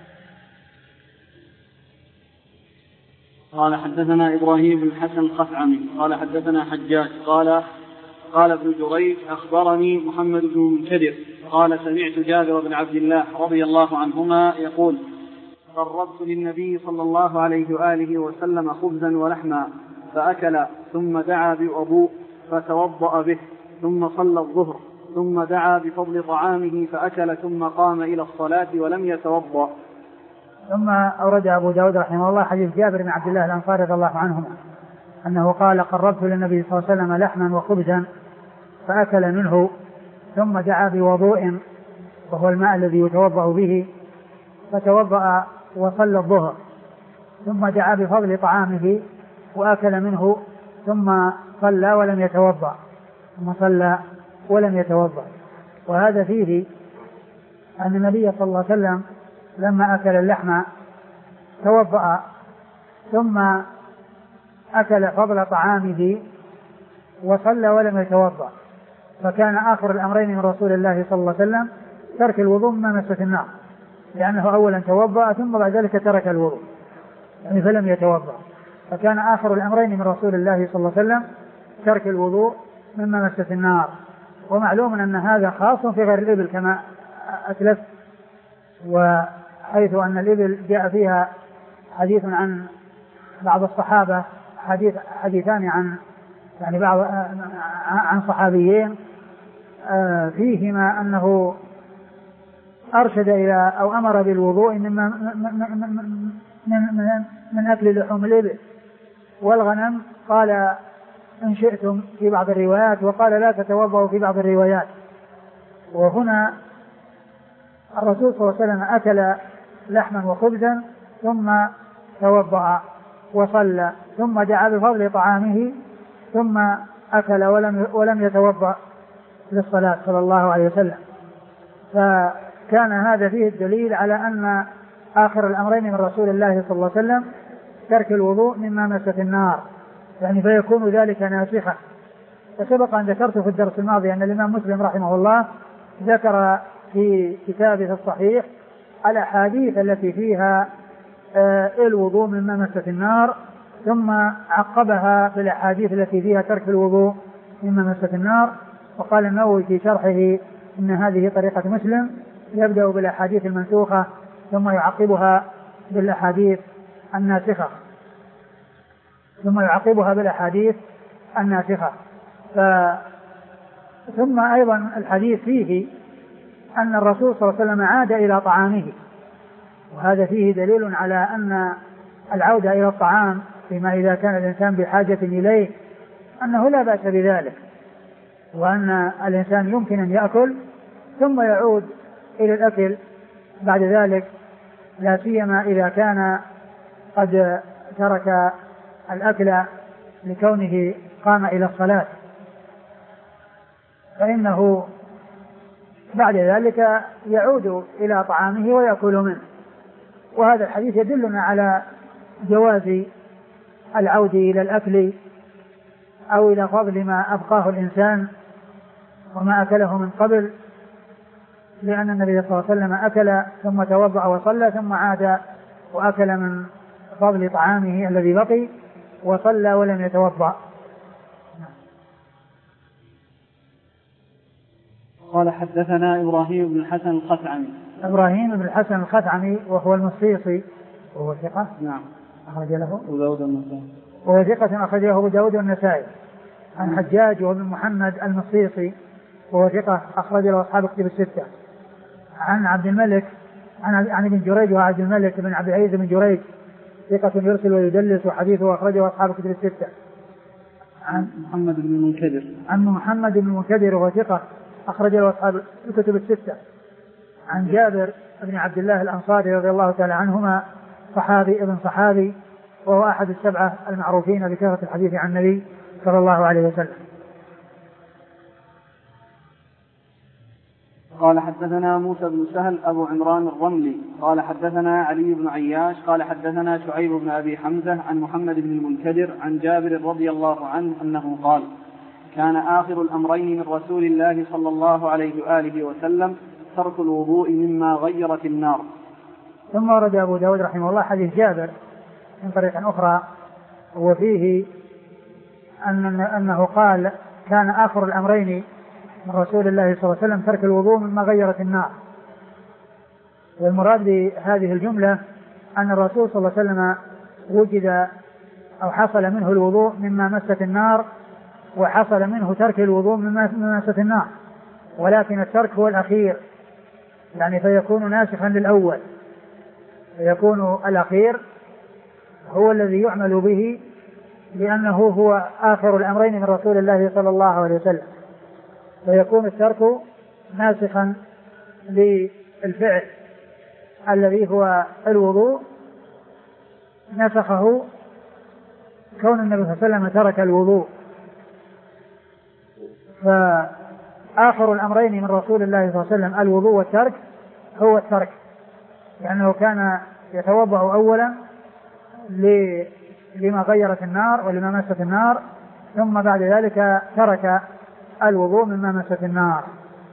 [SPEAKER 2] قال حدثنا إبراهيم بن حسن الخثعمي قال حدثنا حجاج قال قال ابن جريج أخبرني محمد بن منكدر قال سمعت جابر بن عبد الله رضي الله عنهما يقول قربت للنبي صلى الله عليه وآله وسلم خبزا ولحما فأكل ثم دعا بوضوء فتوضأ به ثم صلى الظهر ثم دعا بفضل طعامه فأكل ثم قام إلى الصلاة ولم يتوضأ.
[SPEAKER 1] ثم أورد أبو داود رحمه الله حديث جابر بن عبد الله الأنصاري رضي الله عنهما أنه قال قربت للنبي صلى الله عليه وسلم لحما وخبزا فأكل منه ثم دعا بوضوء وهو الماء الذي يتوضأ به فتوضأ وصلى الظهر ثم دعا بفضل طعامه وأكل منه ثم صلى ولم يتوضأ ثم صلى ولم يتوضأ. وهذا فيه أن النبي صلى الله عليه وسلم لما أكل اللحم توضأ ثم أكل فضل طعامه وصلى ولم يتوضأ، فكان آخر الأمرين من رسول الله صلى الله عليه وسلم ترك الوضوء مما مست النار، لأنه أولا توضأ ثم بعد ذلك ترك الوضوء يعني فلم يتوضأ، فكان آخر الأمرين من رسول الله صلى الله عليه وسلم ترك الوضوء مما مست النار. ومعلوم أن هذا خاص في غير الإبل كما أتلف، وحيث أن الإبل جاء فيها حديث عن بعض الصحابة حديث حديثان عن يعني بعض عن صحابيين فيهما أنه أرشد إلى أو أمر بالوضوء من, من, من, من أكل لحوم الإبل والغنم، قال إن شئتم في بعض الروايات، وقال لا تتوضأوا في بعض الروايات. وهنا الرسول صلى الله عليه وسلم أكل لحما وخبزا ثم توضأ وصلى ثم دعا بفضل طعامه ثم أكل ولم ولم يتوضأ للصلاة صلى الله عليه وسلم. فكان هذا فيه الدليل على أن آخر الأمرين من رسول الله صلى الله عليه وسلم ترك الوضوء مما مست النار، يعني فيكون ذلك ناسخا. وسبق أن ذكرت في الدرس الماضي أن الإمام مسلم رحمه الله ذكر في كتابه الصحيح الأحاديث التي فيها الوضوء مما مست النار، ثم عقبها بالأحاديث التي فيها ترك الوضوء مما مست النار. وقال النووي في شرحه إن هذه طريقة مسلم، يبدأ بالأحاديث المنسوخة ثم يعقبها بالأحاديث الناسخة ثم يعقبها بالأحاديث الناسخة ف... ثم أيضا الحديث فيه أن الرسول صلى الله عليه وسلم عاد إلى طعامه، وهذا فيه دليل على أن العودة إلى الطعام فيما إذا كان الإنسان بحاجة إليه أنه لا بأس بذلك، وأن الإنسان يمكن أن يأكل ثم يعود إلى الأكل بعد ذلك، لا سيما إذا كان قد ترك الأكل لكونه قام إلى الصلاة، فإنه بعد ذلك يعود إلى طعامه ويأكل منه. وهذا الحديث يدلنا على جواز العودة إلى الأكل أو إلى فضل ما أبقاه الإنسان وما أكله من قبل، لأن النبي صلى الله عليه وسلم أكل ثم توضأ وصلى ثم عاد وأكل من فضل طعامه الذي بقي وصلى ولم يتوضأ.
[SPEAKER 2] قال حدثنا إبراهيم بن الحسن الخثعمي.
[SPEAKER 1] إبراهيم بن الحسن الخثعمي وهو المصيصي وهو ثقة.
[SPEAKER 2] نعم.
[SPEAKER 1] أخرج له
[SPEAKER 2] أبو داود النسائي.
[SPEAKER 1] وهو ثقة أخرج له أبو داود النسائي. عن حجاج وابن محمد المصيصي وهو ثقة أخرج له أصحاب الكتب الستة. عن عبد الملك عن عن ابن جريج وعبد الملك بن عبد العزيز بن جريج ثقة يرسل ويدلس وحديثه أخرجه أصحاب الكتب الستة.
[SPEAKER 2] عن محمد بن المنكدر.
[SPEAKER 1] عن محمد بن المنكدر وهو ثقة أخرج له أصحاب الكتب الستة. عن جابر بن عبد الله الأنصاري رضي الله تعالى عنهما صحابي ابن صحابي وهو أحد السبعة المعروفين بكثرة الحديث عن النبي صلى الله عليه وسلم.
[SPEAKER 2] قال حدثنا موسى بن سهل أبو عمران الرملي قال حدثنا علي بن عياش قال حدثنا شعيب بن أبي حمزة عن محمد بن المنكدر عن جابر رضي الله عنه أنه قال كان آخر الأمرين من رسول الله صلى الله عليه وآله وسلم ترك الوضوء مما غيرت النار.
[SPEAKER 1] ثم ورد أبو داود رحمه الله حديث جابر من طريق أخرى وفيه أن أنه قال كان آخر الأمرين من رسول الله صلى الله عليه وسلم ترك الوضوء مما غيرت النار. والمراد بهذه الجملة أن الرسول صلى الله عليه وسلم وجد أو حصل منه الوضوء مما مست النار وحصل منه ترك الوضوء مما مست النار، ولكن الترك هو الأخير يعني فيكون ناسخا للأول، فيكون الأخير هو الذي يعمل به لأنه هو آخر الأمرين من رسول الله صلى الله عليه وسلم، فيكون الترك ناسخا للفعل الذي هو الوضوء نسخه كون النبي صلى الله عليه وسلم ترك الوضوء. فآخر الأمرين من رسول الله صلى الله عليه وسلم الوضوء والترك هو الترك، لأنه كان يتوضأ أولا لما غيرت النار ولما مست النار ثم بعد ذلك ترك الوضوء مما مست النار.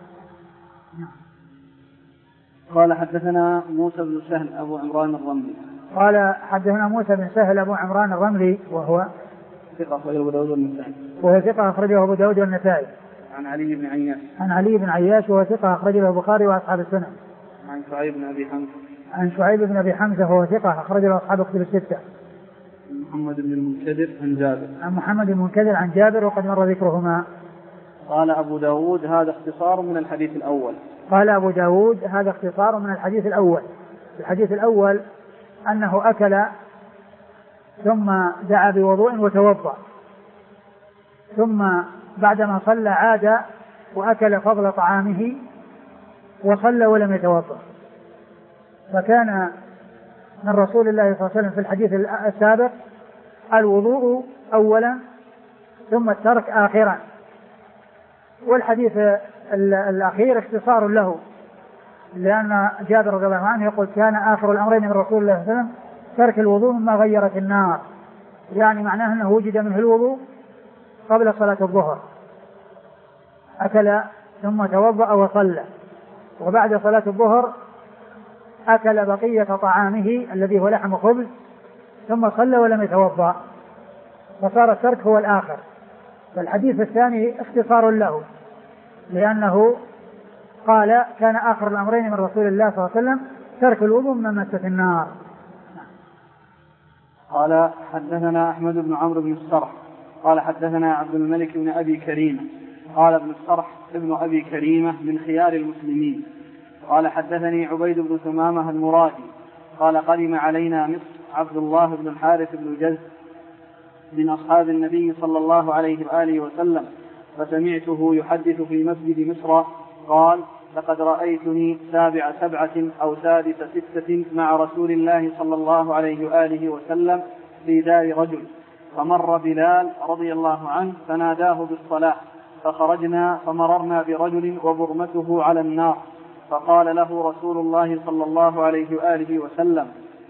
[SPEAKER 2] قال حدثنا موسى بن سهل أبو عمران الرملي
[SPEAKER 1] قال حدثنا موسى بن سهل أبو عمران الرملي وهو
[SPEAKER 2] ثقة أخرجه أبو داود والنسائي.
[SPEAKER 1] وهو ثقة أخرجه أبو داود والنسائي.
[SPEAKER 2] عن علي بن عياش.
[SPEAKER 1] عن علي بن عياش وهو ثقة أخرجه البخاري وأصحاب السنن.
[SPEAKER 2] عن شعيب بن أبي حمزة.
[SPEAKER 1] عن شعيب بن أبي حمزة وهو ثقة أخرجه أصحاب الكتب الستة.
[SPEAKER 2] محمد بن المنكدر عن جابر.
[SPEAKER 1] عن محمد بن المنكدر عن جابر وقد مر ذكرهما.
[SPEAKER 2] قال أبو داود هذا اختصار من الحديث الأول.
[SPEAKER 1] قال أبو داود هذا اختصار من الحديث الأول. الحديث الأول أنه أكل ثم دعا بوضوء وتوضأ ثم بعدما صلى عاد وأكل فضل طعامه وصلى ولم يتوضأ، فكان من رسول الله صلى الله عليه وسلم في الحديث السابق الوضوء أولا ثم الترك آخرا، والحديث الأخير اختصار له لأن جابر رضي الله عنه يقول كان آخر الأمرين من رسول الله صلى الله عليه وسلم ترك الوضوء مما غيرت النار، يعني معناه أنه وجد منه الوضوء قبل صلاة الظهر أكل ثم توضأ وصلى، وبعد صلاة الظهر أكل بقية طعامه الذي هو لحم خبز ثم صلى ولم يتوضأ، فصار الترك هو الآخر. فالحديث الثاني اختصار له لأنه قال كان آخر الأمرين من رسول الله صلى الله عليه وسلم ترك الوضوء مما مست النار.
[SPEAKER 2] قال حدثنا أحمد بن عمرو بن الصرح قال حدثنا عبد الملك بن أبي كريمة قال ابن الصرح ابن أبي كريمة من خيار المسلمين قال حدثني عبيد بن ثمامة المرادي قال قدم علينا مصر عبد الله بن الحارث بن جز من أصحاب النبي صلى الله عليه وآله وسلم، فسمعته يحدث في مسجد مصر قال لقد رأيتني سابع سبعة أو سادس ستة مع رسول الله صلى الله عليه وآله وسلم في دار رجل، فمر بلال رضي الله عنه فناداه بالصلاة، فخرجنا فمررنا برجل وبرمته على النار، فقال له رسول الله صلى الله عليه وآله وسلم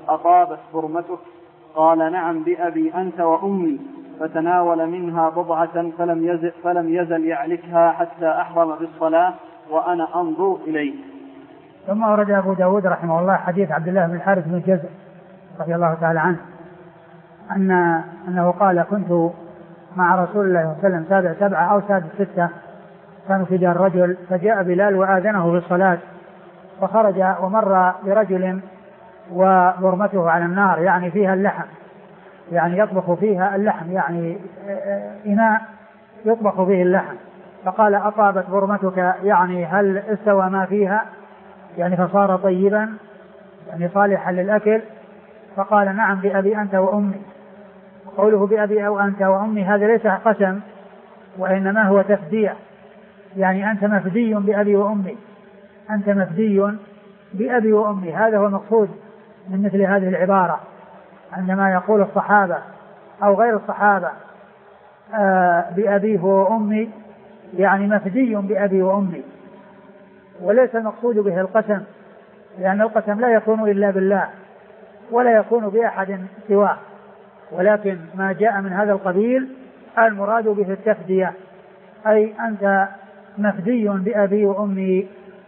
[SPEAKER 2] أطابت برمتك؟ قال نعم بأبي أنت وأمي. فتناول منها بضعة فلم يزل, فلم يزل يعلكها حتى أحرم بالصلاة وأنا أنظر إليه.
[SPEAKER 1] ثم أورد أبو داود رحمه الله حديث عبد الله بن الحارث بن الجزء رضي الله تعالى عنه أن أنه قال كنت مع رسول الله صلى الله عليه وسلم سابع سبعة أو سادس ستة، كانوا في دار رجل، فجاء بلال وآذنه بالصلاة، فخرج ومر برجل وبرمته على النار يعني فيها اللحم، يعني يطبخ فيها اللحم، يعني إناء يطبخ فيه اللحم، فقال أطابت برمتك يعني هل استوى ما فيها، يعني فصار طيبا يعني صالحا للأكل؟ فقال نعم بأبي أنت وأمي. قوله بأبي أو أنت وأمي هذا ليس قسم، وإنما هو تفدية، يعني أنت مفدي بأبي وأمي، أنت مفدي بأبي وأمي. هذا هو المقصود من مثل هذه العبارة، عندما يقول الصحابة أو غير الصحابة آه بأبيه وأمي يعني مفدي بأبي وأمي، وليس المقصود به القسم، لأن القسم لا يكون إلا بالله ولا يكون بأحد سواه، ولكن ما جاء من هذا القبيل المراد به التفدية، أي أنت مفدي بأبي وأمي.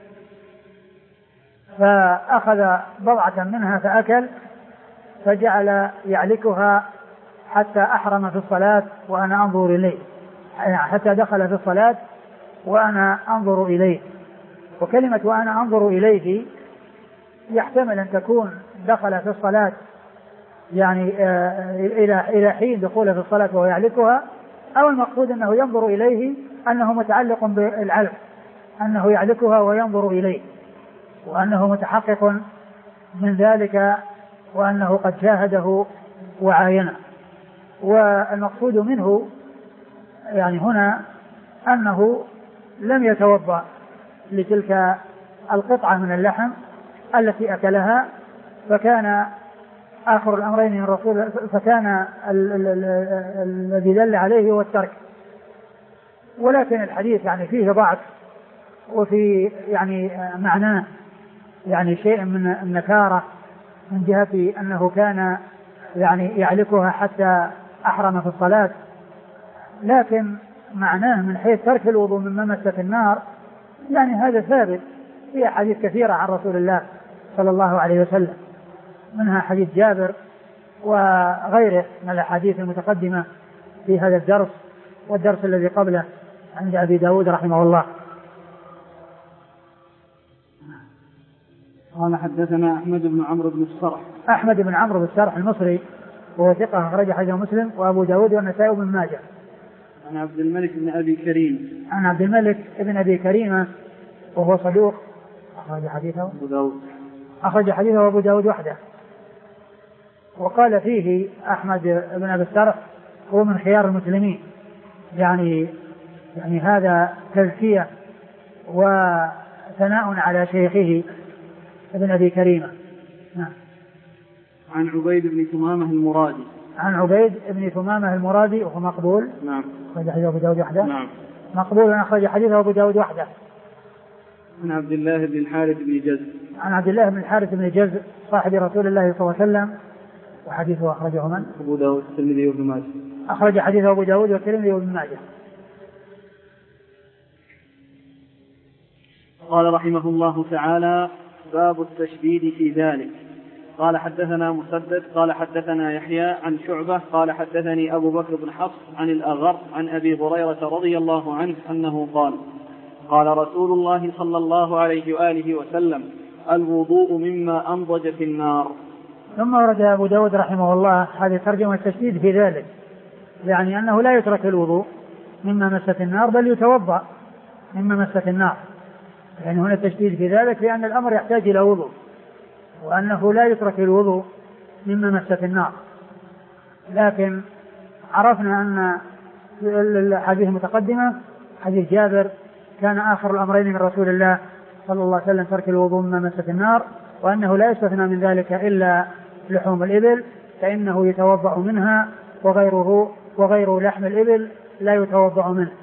[SPEAKER 1] فأخذ بضعة منها فأكل، فجعل يعلكها حتى أحرم في الصلاة وأنا أنظر إليه، حتى دخل في الصلاة وأنا أنظر إليه. وكلمة وأنا أنظر إليه يحتمل أن تكون دخل في الصلاة يعني إلى إلى حين دخول في الصلاة وهو يعلكها، أو المقصود أنه ينظر إليه أنه متعلق بالعلك، أنه يعلكها وينظر إليه، وأنه متحقق من ذلك، وأنه قد شاهده وعاينه. والمقصود منه يعني هنا أنه لم يتوضأ لتلك القطعة من اللحم التي أكلها، فكان آخر الأمرين من الرسول، فكان الذي دل عليه هو الترك. ولكن الحديث يعني فيه ضعف، وفي يعني معناه يعني شيء من النكارة من جهة أنه كان يعني يعلكها حتى أحرم في الصلاة، لكن معناه من حيث ترك الوضوء مما مست النار يعني هذا ثابت في أحاديث كثيرة عن رسول الله صلى الله عليه وسلم، منها حديث جابر وغيره من الأحاديث المتقدمة في هذا الدرس والدرس الذي قبله عند أبي داود رحمه الله.
[SPEAKER 2] قال حدثنا أحمد بن عمرو بن السرح.
[SPEAKER 1] أحمد بن عمرو بن السرح المصري وهو ثقة أخرج حديثه مسلم وأبو داود والنسائي وابن ماجه.
[SPEAKER 2] عن عبد الملك بن أبي كريم.
[SPEAKER 1] عن عبد الملك بن أبي كريمة وهو صدوق أخرج حديثه
[SPEAKER 2] أبو داود
[SPEAKER 1] أخرج حديثه أبو داود وحده. وقال فيه أحمد بن أبي السرح هو من خيار المسلمين، يعني يعني هذا تزكية وثناء على شيخه ابن أبي كريمة. نعم.
[SPEAKER 2] عن عبيد بن ثمامة المرادي.
[SPEAKER 1] عن عبيد بن ثمامة المرادي وهو مقبول.
[SPEAKER 2] نعم.
[SPEAKER 1] أخرج حديثه أبو داود وحده.
[SPEAKER 2] نعم.
[SPEAKER 1] مقبول أخرج حديثه أبو داود وحده.
[SPEAKER 2] عن عبد الله بن الحارث بن جزء.
[SPEAKER 1] عن عبد الله بن الحارث بن جزء صاحب رسول الله صلى الله عليه وسلم، وحديثه أخرجه من؟
[SPEAKER 2] أبو داود والترمذي وابن ماجه.
[SPEAKER 1] أخرج حديثه أبو داود والترمذي وابن ماجه.
[SPEAKER 2] قال رحمه الله تعالى: باب التشديد في ذلك. قال حدثنا مسدد قال حدثنا يحيى عن شعبة قال حدثني أبو بكر بن حفص عن الأغر عن أبي هريرة رضي الله عنه أنه قال: قال رسول الله صلى الله عليه وآله وسلم: الوضوء مما أنضج في النار.
[SPEAKER 1] ثم ورد أبو داود رحمه الله هذه ترجمة التشديد في ذلك، يعني أنه لا يترك الوضوء مما مست النار بل يتوضأ مما مست النار، يعني هنا التشديد في ذلك لأن الأمر يحتاج إلى وضوء، وأنه لا يترك الوضوء مما مست النار. لكن عرفنا أن الحديث المتقدمة حديث جابر كان آخر الأمرين من رسول الله صلى الله عليه وسلم ترك الوضوء مما مست النار، وأنه لا يستثنى من ذلك إلا لحوم الإبل فإنه يتوضأ منها، وغيره وغير لحم الإبل لا يتوضأ منه.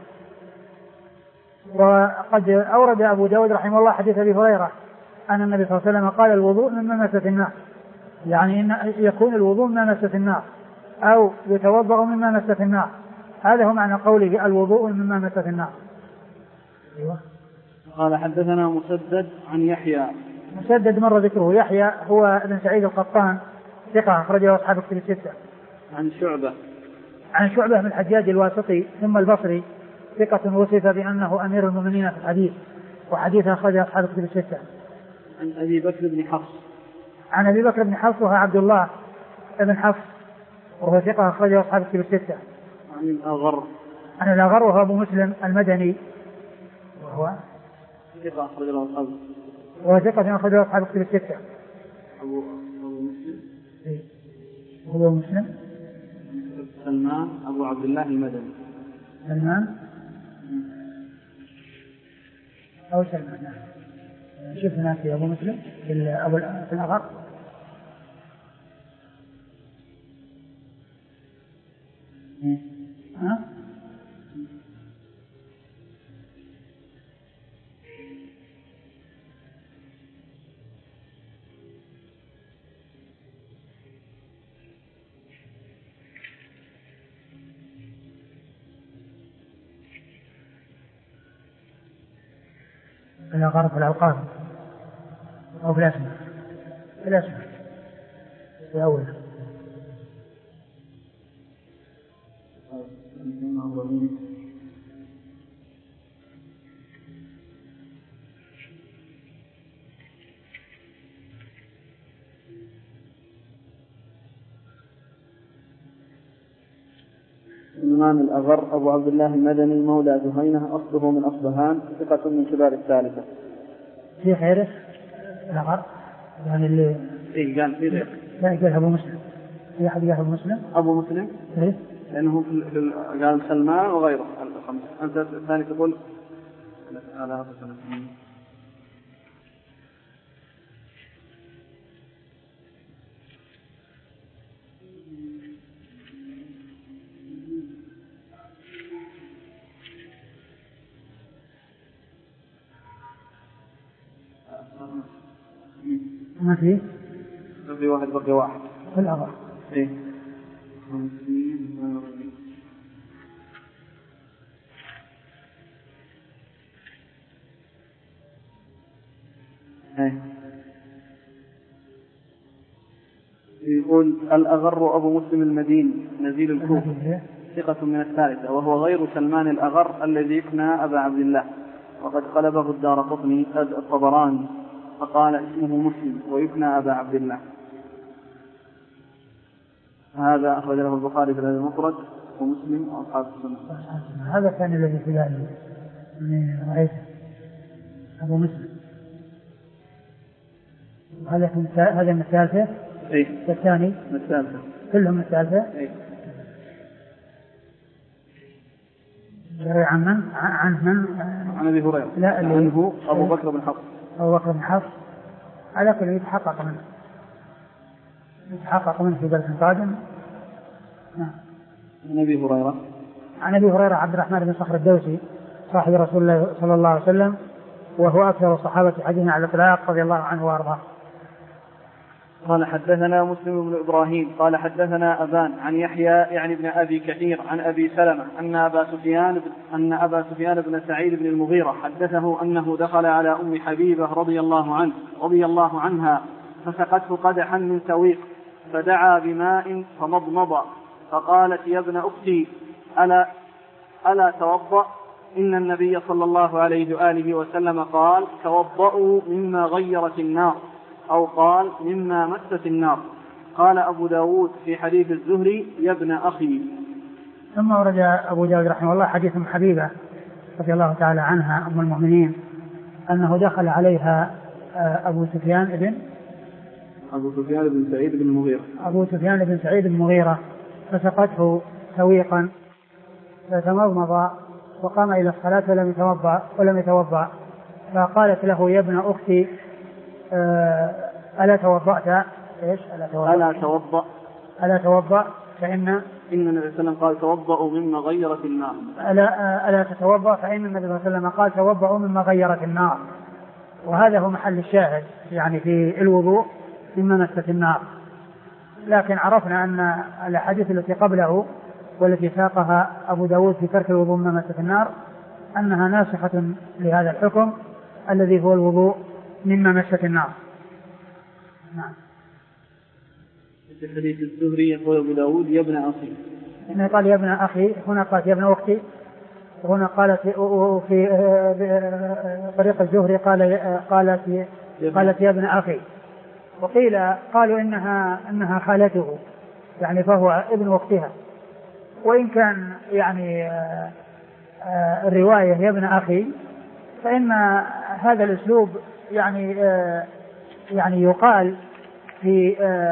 [SPEAKER 1] وقد أورد أبو داود رحمه الله حديث أبي هريرة أن النبي صلى الله عليه وسلم قال: الوضوء مما مست النار، يعني إن يكون الوضوء مما مست النار أو يتوضأ مما مست النار. هذا هو معنى قوله الوضوء مما مست النار. أيوة.
[SPEAKER 2] قال حدثنا مسدد عن يحيى.
[SPEAKER 1] مسدد مر ذكره. يحيى هو ابن سعيد القطان ثقة أخرجه أصحاب الكتب الستة.
[SPEAKER 2] عن شعبة.
[SPEAKER 1] عن شعبة بن الحجاج الواسطي ثم البصري ثقة وصف بأنه أمير المؤمنين في الحديث وحديث أخرجه أصحاب الكتب الستة.
[SPEAKER 2] عن أبي بكر بن حفص.
[SPEAKER 1] عن أبي بكر بن حفص وهو عبد الله بن حفص وهو ثقة أخرجه أصحاب الكتب الستة.
[SPEAKER 2] عن الأغر.
[SPEAKER 1] عن الأغر وهو أبو مسلم المدني وهو
[SPEAKER 2] ثقة أخرجه أصحاب.
[SPEAKER 1] وهو ثقة أخرجه أصحاب الكتب الستة.
[SPEAKER 2] أبو أبو مسلم.
[SPEAKER 1] إيه. هو مسلم.
[SPEAKER 2] سلمان أبو عبد الله المدني.
[SPEAKER 1] سلمان أو سلمان. نعم. شوف هناك في أبو مسلم في أبو في الأغر. ها؟ الأغر في الأوقاف أو في الأسماء. في الأسماء في أول.
[SPEAKER 2] سلمان الأغر أبو عبد الله المدني مولى جهينة أصله من أصبهان ثقة من كبار الثالثة.
[SPEAKER 1] في خيره الأغر يعني اللي
[SPEAKER 2] إيه قال في غير.
[SPEAKER 1] لا قال أبو مسلم. في أحد قال أبو مسلم.
[SPEAKER 2] أبو مسلم.
[SPEAKER 1] إيه.
[SPEAKER 2] لأنه في قال سلمان وغيره الخمسة. أنت الثاني تقول على هذا السنة.
[SPEAKER 1] ما فيه؟
[SPEAKER 2] في واحد بقي واحد.
[SPEAKER 1] في الأغر.
[SPEAKER 2] إيه. إيه. يقول الأغر أبو مسلم المديني نزيل الكوفة ثقة من الثالثة وهو غير سلمان الأغر الذي يكنى أبا عبد الله وقد قلبه الدارقطني الطبراني فقال اسمه مسلم ويكنى أبا عبد الله. هذا أخرج له البخاري في المفرد ومسلم وأصحاب السنة.
[SPEAKER 1] هذا كان الذي في بالي من رأيته أبو مسلم. هذا هذا من الثالثة.
[SPEAKER 2] إيه.
[SPEAKER 1] الثاني.
[SPEAKER 2] من الثالثة.
[SPEAKER 1] كلهم من الثالثة.
[SPEAKER 2] إيه.
[SPEAKER 1] عن من؟ عن من؟
[SPEAKER 2] عن أبي هريرة.
[SPEAKER 1] لا اللي
[SPEAKER 2] عنه أبو بكر بن حفص.
[SPEAKER 1] أبو بكر بن حفص على كل يتحقق منه. يتحقق منه في درس قادم. نعم.
[SPEAKER 2] عن أبي هريرة.
[SPEAKER 1] عن أبي هريرة عبد الرحمن بن صخر الدوسي صاحب رسول الله صلى الله عليه وسلم وهو أكثر الصحابة حديثا على الإطلاق رضي الله عنه وأرضاه.
[SPEAKER 2] قال حدثنا مسلم بن إبراهيم قال حدثنا أبان عن يحيى يعني ابن أبي كثير عن أبي سلمة أن أبا سفيان أن أبا سفيان بن سعيد بن المغيرة حدثه أنه دخل على أم حبيبة رضي الله عنه رضي الله عنها فسقته قدحا من سويق فدعا بماء فمضمض فقالت يا ابن أختي ألا ألا توضأ إن النبي صلى الله عليه وآله وسلم قال توضأوا مما غيرت النار أو قال مما مست النار. قال أبو داود في حديث الزهري يا ابن أخي.
[SPEAKER 1] ثم ورد أبو داود رحمه الله حديث أم حبيبة رضي الله تعالى عنها أم المؤمنين أنه دخل عليها أبو سفيان بن
[SPEAKER 2] أبو سفيان بن سعيد بن المغيرة
[SPEAKER 1] أبو سفيان بن سعيد بن المغيرة فسقته سويقا فتمضمض وقام إلى الصلاة ولم يتوضأ ولم يتوضأ فقالت له يا ابن أختي ألا توضأت إيش ألا توضأ
[SPEAKER 2] ألا توضأ
[SPEAKER 1] ألا توضأ فإن
[SPEAKER 2] إن النبي صلى الله عليه وسلم قال توضأوا مما غيرت النار.
[SPEAKER 1] ألا ألا تتوضأ فإن النبي صلى الله عليه وسلم قال توضأوا مما غيرت النار. وهذا هو محل الشاهد يعني في الوضوء مما مست النار لكن عرفنا أن الأحاديث التي قبله والتي ساقها أبو داود في ترك الوضوء مما مس النار أنها ناسخة لهذا الحكم الذي هو الوضوء مما مست النار. نعم.
[SPEAKER 2] في حديث الزهري يقول أبو داود يا ابن أخي،
[SPEAKER 1] هنا قال يا ابن أخي، هنا قالت يا ابن أختي، وهنا قالت في طريق الزهري قال قالت قالت يا ابن أخي، وقيل قالوا إنها إنها خالته يعني فهو ابن أختها، وإن كان يعني الرواية يا ابن أخي فإن هذا الأسلوب يعني يعني يقال في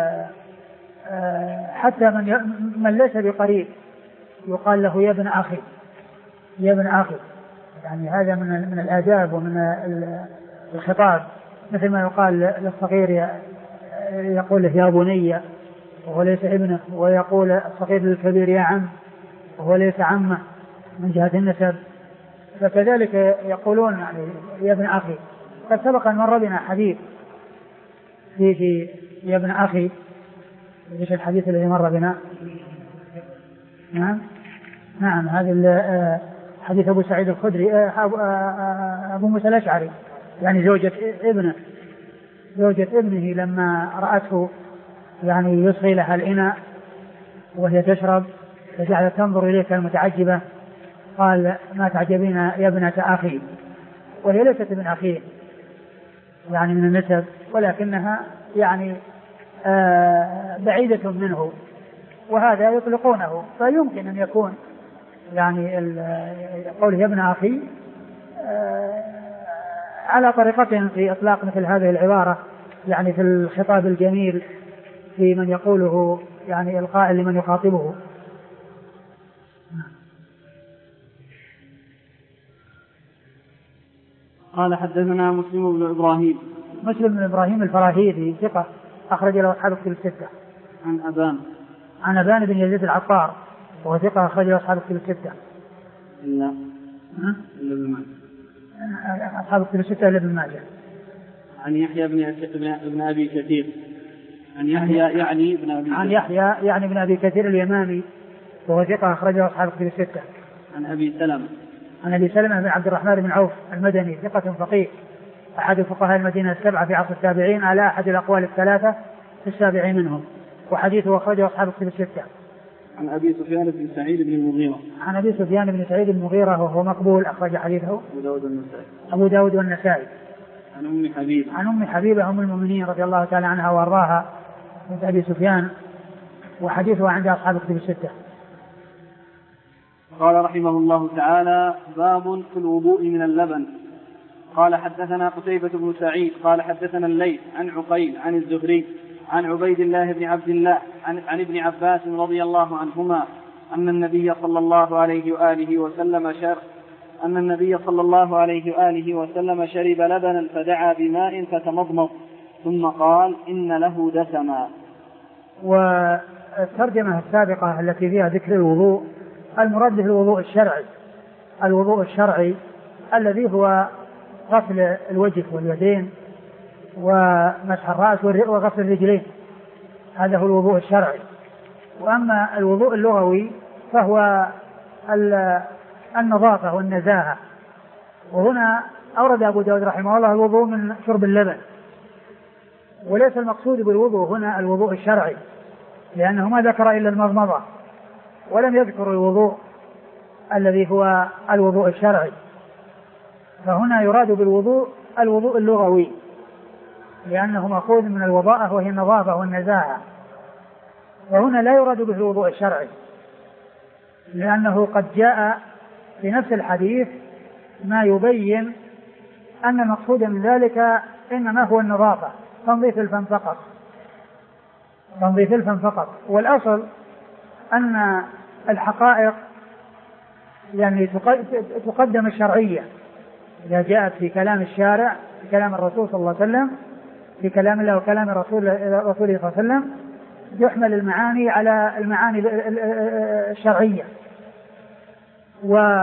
[SPEAKER 1] حتى من من ليس بقريب يقال له يا ابن أخي يا ابن أخي، يعني هذا من من الآداب ومن الخطاب، مثل ما يقال للصغير يقول له يا بني وهو ليس ابنه، ويقول الصغير للكبير يا عم وهو ليس عمه من جهة النسب، فكذلك يقولون يعني يا ابن أخي. قد سبق أن مر بنا حديث في في يا ابن أخي، ايش الحديث الذي مر بنا؟ نعم نعم هذا حديث أبو سعيد الخدري أبو موسى الأشعري، يعني زوجة ابنه زوجة ابنه لما رأته يعني يصغي لها الإناء وهي تشرب فجعلت تنظر إليك المتعجبة، قال ما تعجبين يا ابنة أخي، وهي ليست ابن أخيه يعني من النسب، ولكنها يعني آه بعيدة منه، وهذا يطلقونه، فيمكن أن يكون يعني قوله يا ابن أخي آه على طريقتهم في إطلاق مثل هذه العبارة، يعني في الخطاب الجميل في من يقوله يعني القائل لمن يخاطبه.
[SPEAKER 2] قال حدثنا مسلم بن إبراهيم
[SPEAKER 1] مسلم بن إبراهيم الفراهيدي ثقة أخرج له أصحاب الكتب الستة.
[SPEAKER 2] عن أبان
[SPEAKER 1] عن أبان بن يزيد العطار وهو ثقة أخرج له أصحاب الكتب الستة.
[SPEAKER 2] إلا إلا ابن ماجه.
[SPEAKER 1] أصحاب الكتب الستة إلا ابن ماجه.
[SPEAKER 2] عن يحيى بن ابن أبي كثير عن يحيى يعني ابن أبي
[SPEAKER 1] عن يحيى يعني ابن أبي كثير اليمامي وهو ثقة أخرج له أصحاب الكتب الستة.
[SPEAKER 2] عن أبي سلمة
[SPEAKER 1] عن أبي سلمة بن عبد الرحمن بن عوف المدني ثقة فقيه أحد فقهاء المدينة السبعة في عصر التابعين على أحد الأقوال الثلاثة في السابع منهم، وحديثه أخرجه أصحاب الكتب الستة.
[SPEAKER 2] عن أبي سفيان بن سعيد بن المغيرة
[SPEAKER 1] عن أبي سفيان بن سعيد بن المغيرة وهو مقبول أخرج حديثه
[SPEAKER 2] أبو داود والنسائي
[SPEAKER 1] أبو داود والنسائي.
[SPEAKER 2] عن أم حبيبة
[SPEAKER 1] عن أم حبيبة أم المؤمنين رضي الله تعالى عنها وأرضاها بنت أبي سفيان، وحديثه عند أصحاب الكتب الستة.
[SPEAKER 2] قال رحمه الله تعالى باب في الوضوء من اللبن. قال حدثنا قتيبة بن سعيد قال حدثنا الليث عن عقيل عن الزهري عن عبيد الله بن عبد الله عن, عن ابن عباس رضي الله عنهما أن النبي صلى الله عليه وآله وسلم شرب أن النبي صلى الله عليه وآله وسلم شرب لبنا فدعا بماء فتمضمض ثم قال إن له دسما.
[SPEAKER 1] والترجمة السابقة التي فيها ذكر الوضوء المراد به الوضوء الشرعي، الوضوء الشرعي الذي هو غسل الوجه واليدين ومسح الرأس وغسل الرجلين، هذا هو الوضوء الشرعي. وأما الوضوء اللغوي فهو النظافة والنزاهة، وهنا أورد أبو داود رحمه الله الوضوء من شرب اللبن، وليس المقصود بالوضوء هنا الوضوء الشرعي، لأنه ما ذكر إلا المضمضة ولم يذكر الوضوء الذي هو الوضوء الشرعي، فهنا يراد بالوضوء الوضوء اللغوي لأنه مأخوذ من الوضاءة وهي النظافة والنزاهة، وهنا لا يراد به الوضوء الشرعي لأنه قد جاء في نفس الحديث ما يبين أن المقصود من ذلك إنما هو النظافة، تنظيف الفم فقط، تنظيف الفم فقط. والأصل أن الحقائق يعني تقدم الشرعية إذا جاءت في كلام الشارع في كلام الرسول صلى الله عليه وسلم في كلام الله وكلام رسول رسوله صلى الله عليه وسلم يحمل المعاني على المعاني الشرعية، و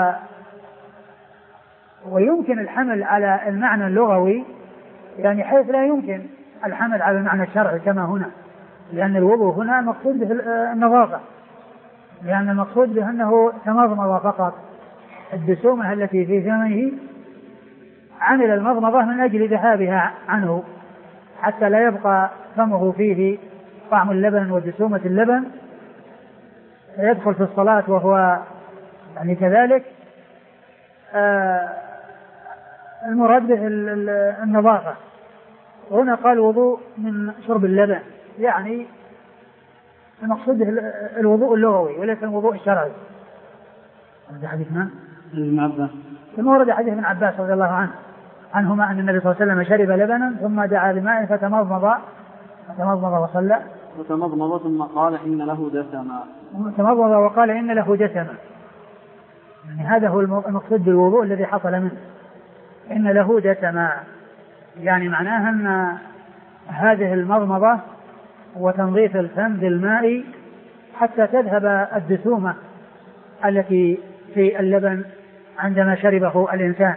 [SPEAKER 1] ويمكن الحمل على المعنى اللغوي يعني حيث لا يمكن الحمل على المعنى الشرعي كما هنا، لأن الوضوء هنا مقصود به النظافة، لأن المقصود به أنه تمضمض فقط، الدسومة التي في فمه عمل المضمضة من أجل ذهابها عنه حتى لا يبقى فمه فيه طعم اللبن ودسومة اللبن فيدخل في الصلاة وهو يعني كذلك. آه المراد به النظافة. هنا قال وضوء من شرب اللبن، يعني المقصود به الوضوء اللغوي وليس الوضوء الشرعي. هذا حديث من؟
[SPEAKER 2] ابن عباس.
[SPEAKER 1] ثم ورد حديث ابن عباس رضي الله عنه عنهما أن النبي صلى الله عليه وسلم شرب لبنا ثم دعا بماء فتمضمض فتمضمض وصلى
[SPEAKER 2] فتمضمض ثم قال إن له دسما
[SPEAKER 1] تمضمض وقال إن له دسما. يعني هذا هو المقصود بالوضوء الذي حصل منه، إن له دسما، يعني معناها أن هذه المضمضة وتنظيف الفم بالماء حتى تذهب الدسومة التي في اللبن عندما شربه الإنسان.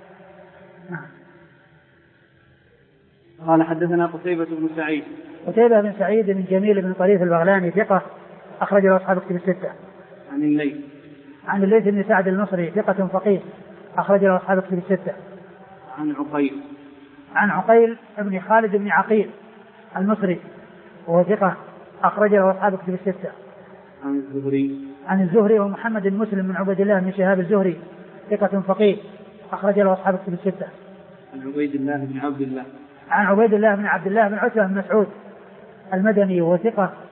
[SPEAKER 2] قال حدثنا قتيبة بن سعيد.
[SPEAKER 1] قتيبة بن سعيد بن جميل بن طريف البغلاني ثقة أخرج له أصحاب الكتب الستة.
[SPEAKER 2] عن الليث.
[SPEAKER 1] عن الليث بن سعد المصري ثقة فقيه أخرج له أصحاب الكتب الستة.
[SPEAKER 2] عن عقيل.
[SPEAKER 1] عن عقيل بن خالد بن عقيل المصري وهو ثقة أخرج له أصحاب الكتب الستة.
[SPEAKER 2] عن الزهري.
[SPEAKER 1] عن الزهري ومحمد بن مسلم من عبد الله بن شهاب الزهري ثقة فقيه أخرج له أصحاب الكتب الستة.
[SPEAKER 2] عن عبيد الله بن عبد الله.
[SPEAKER 1] عن عبيد الله بن عبد الله بن عتبة بن مسعود المدني وهو ثقة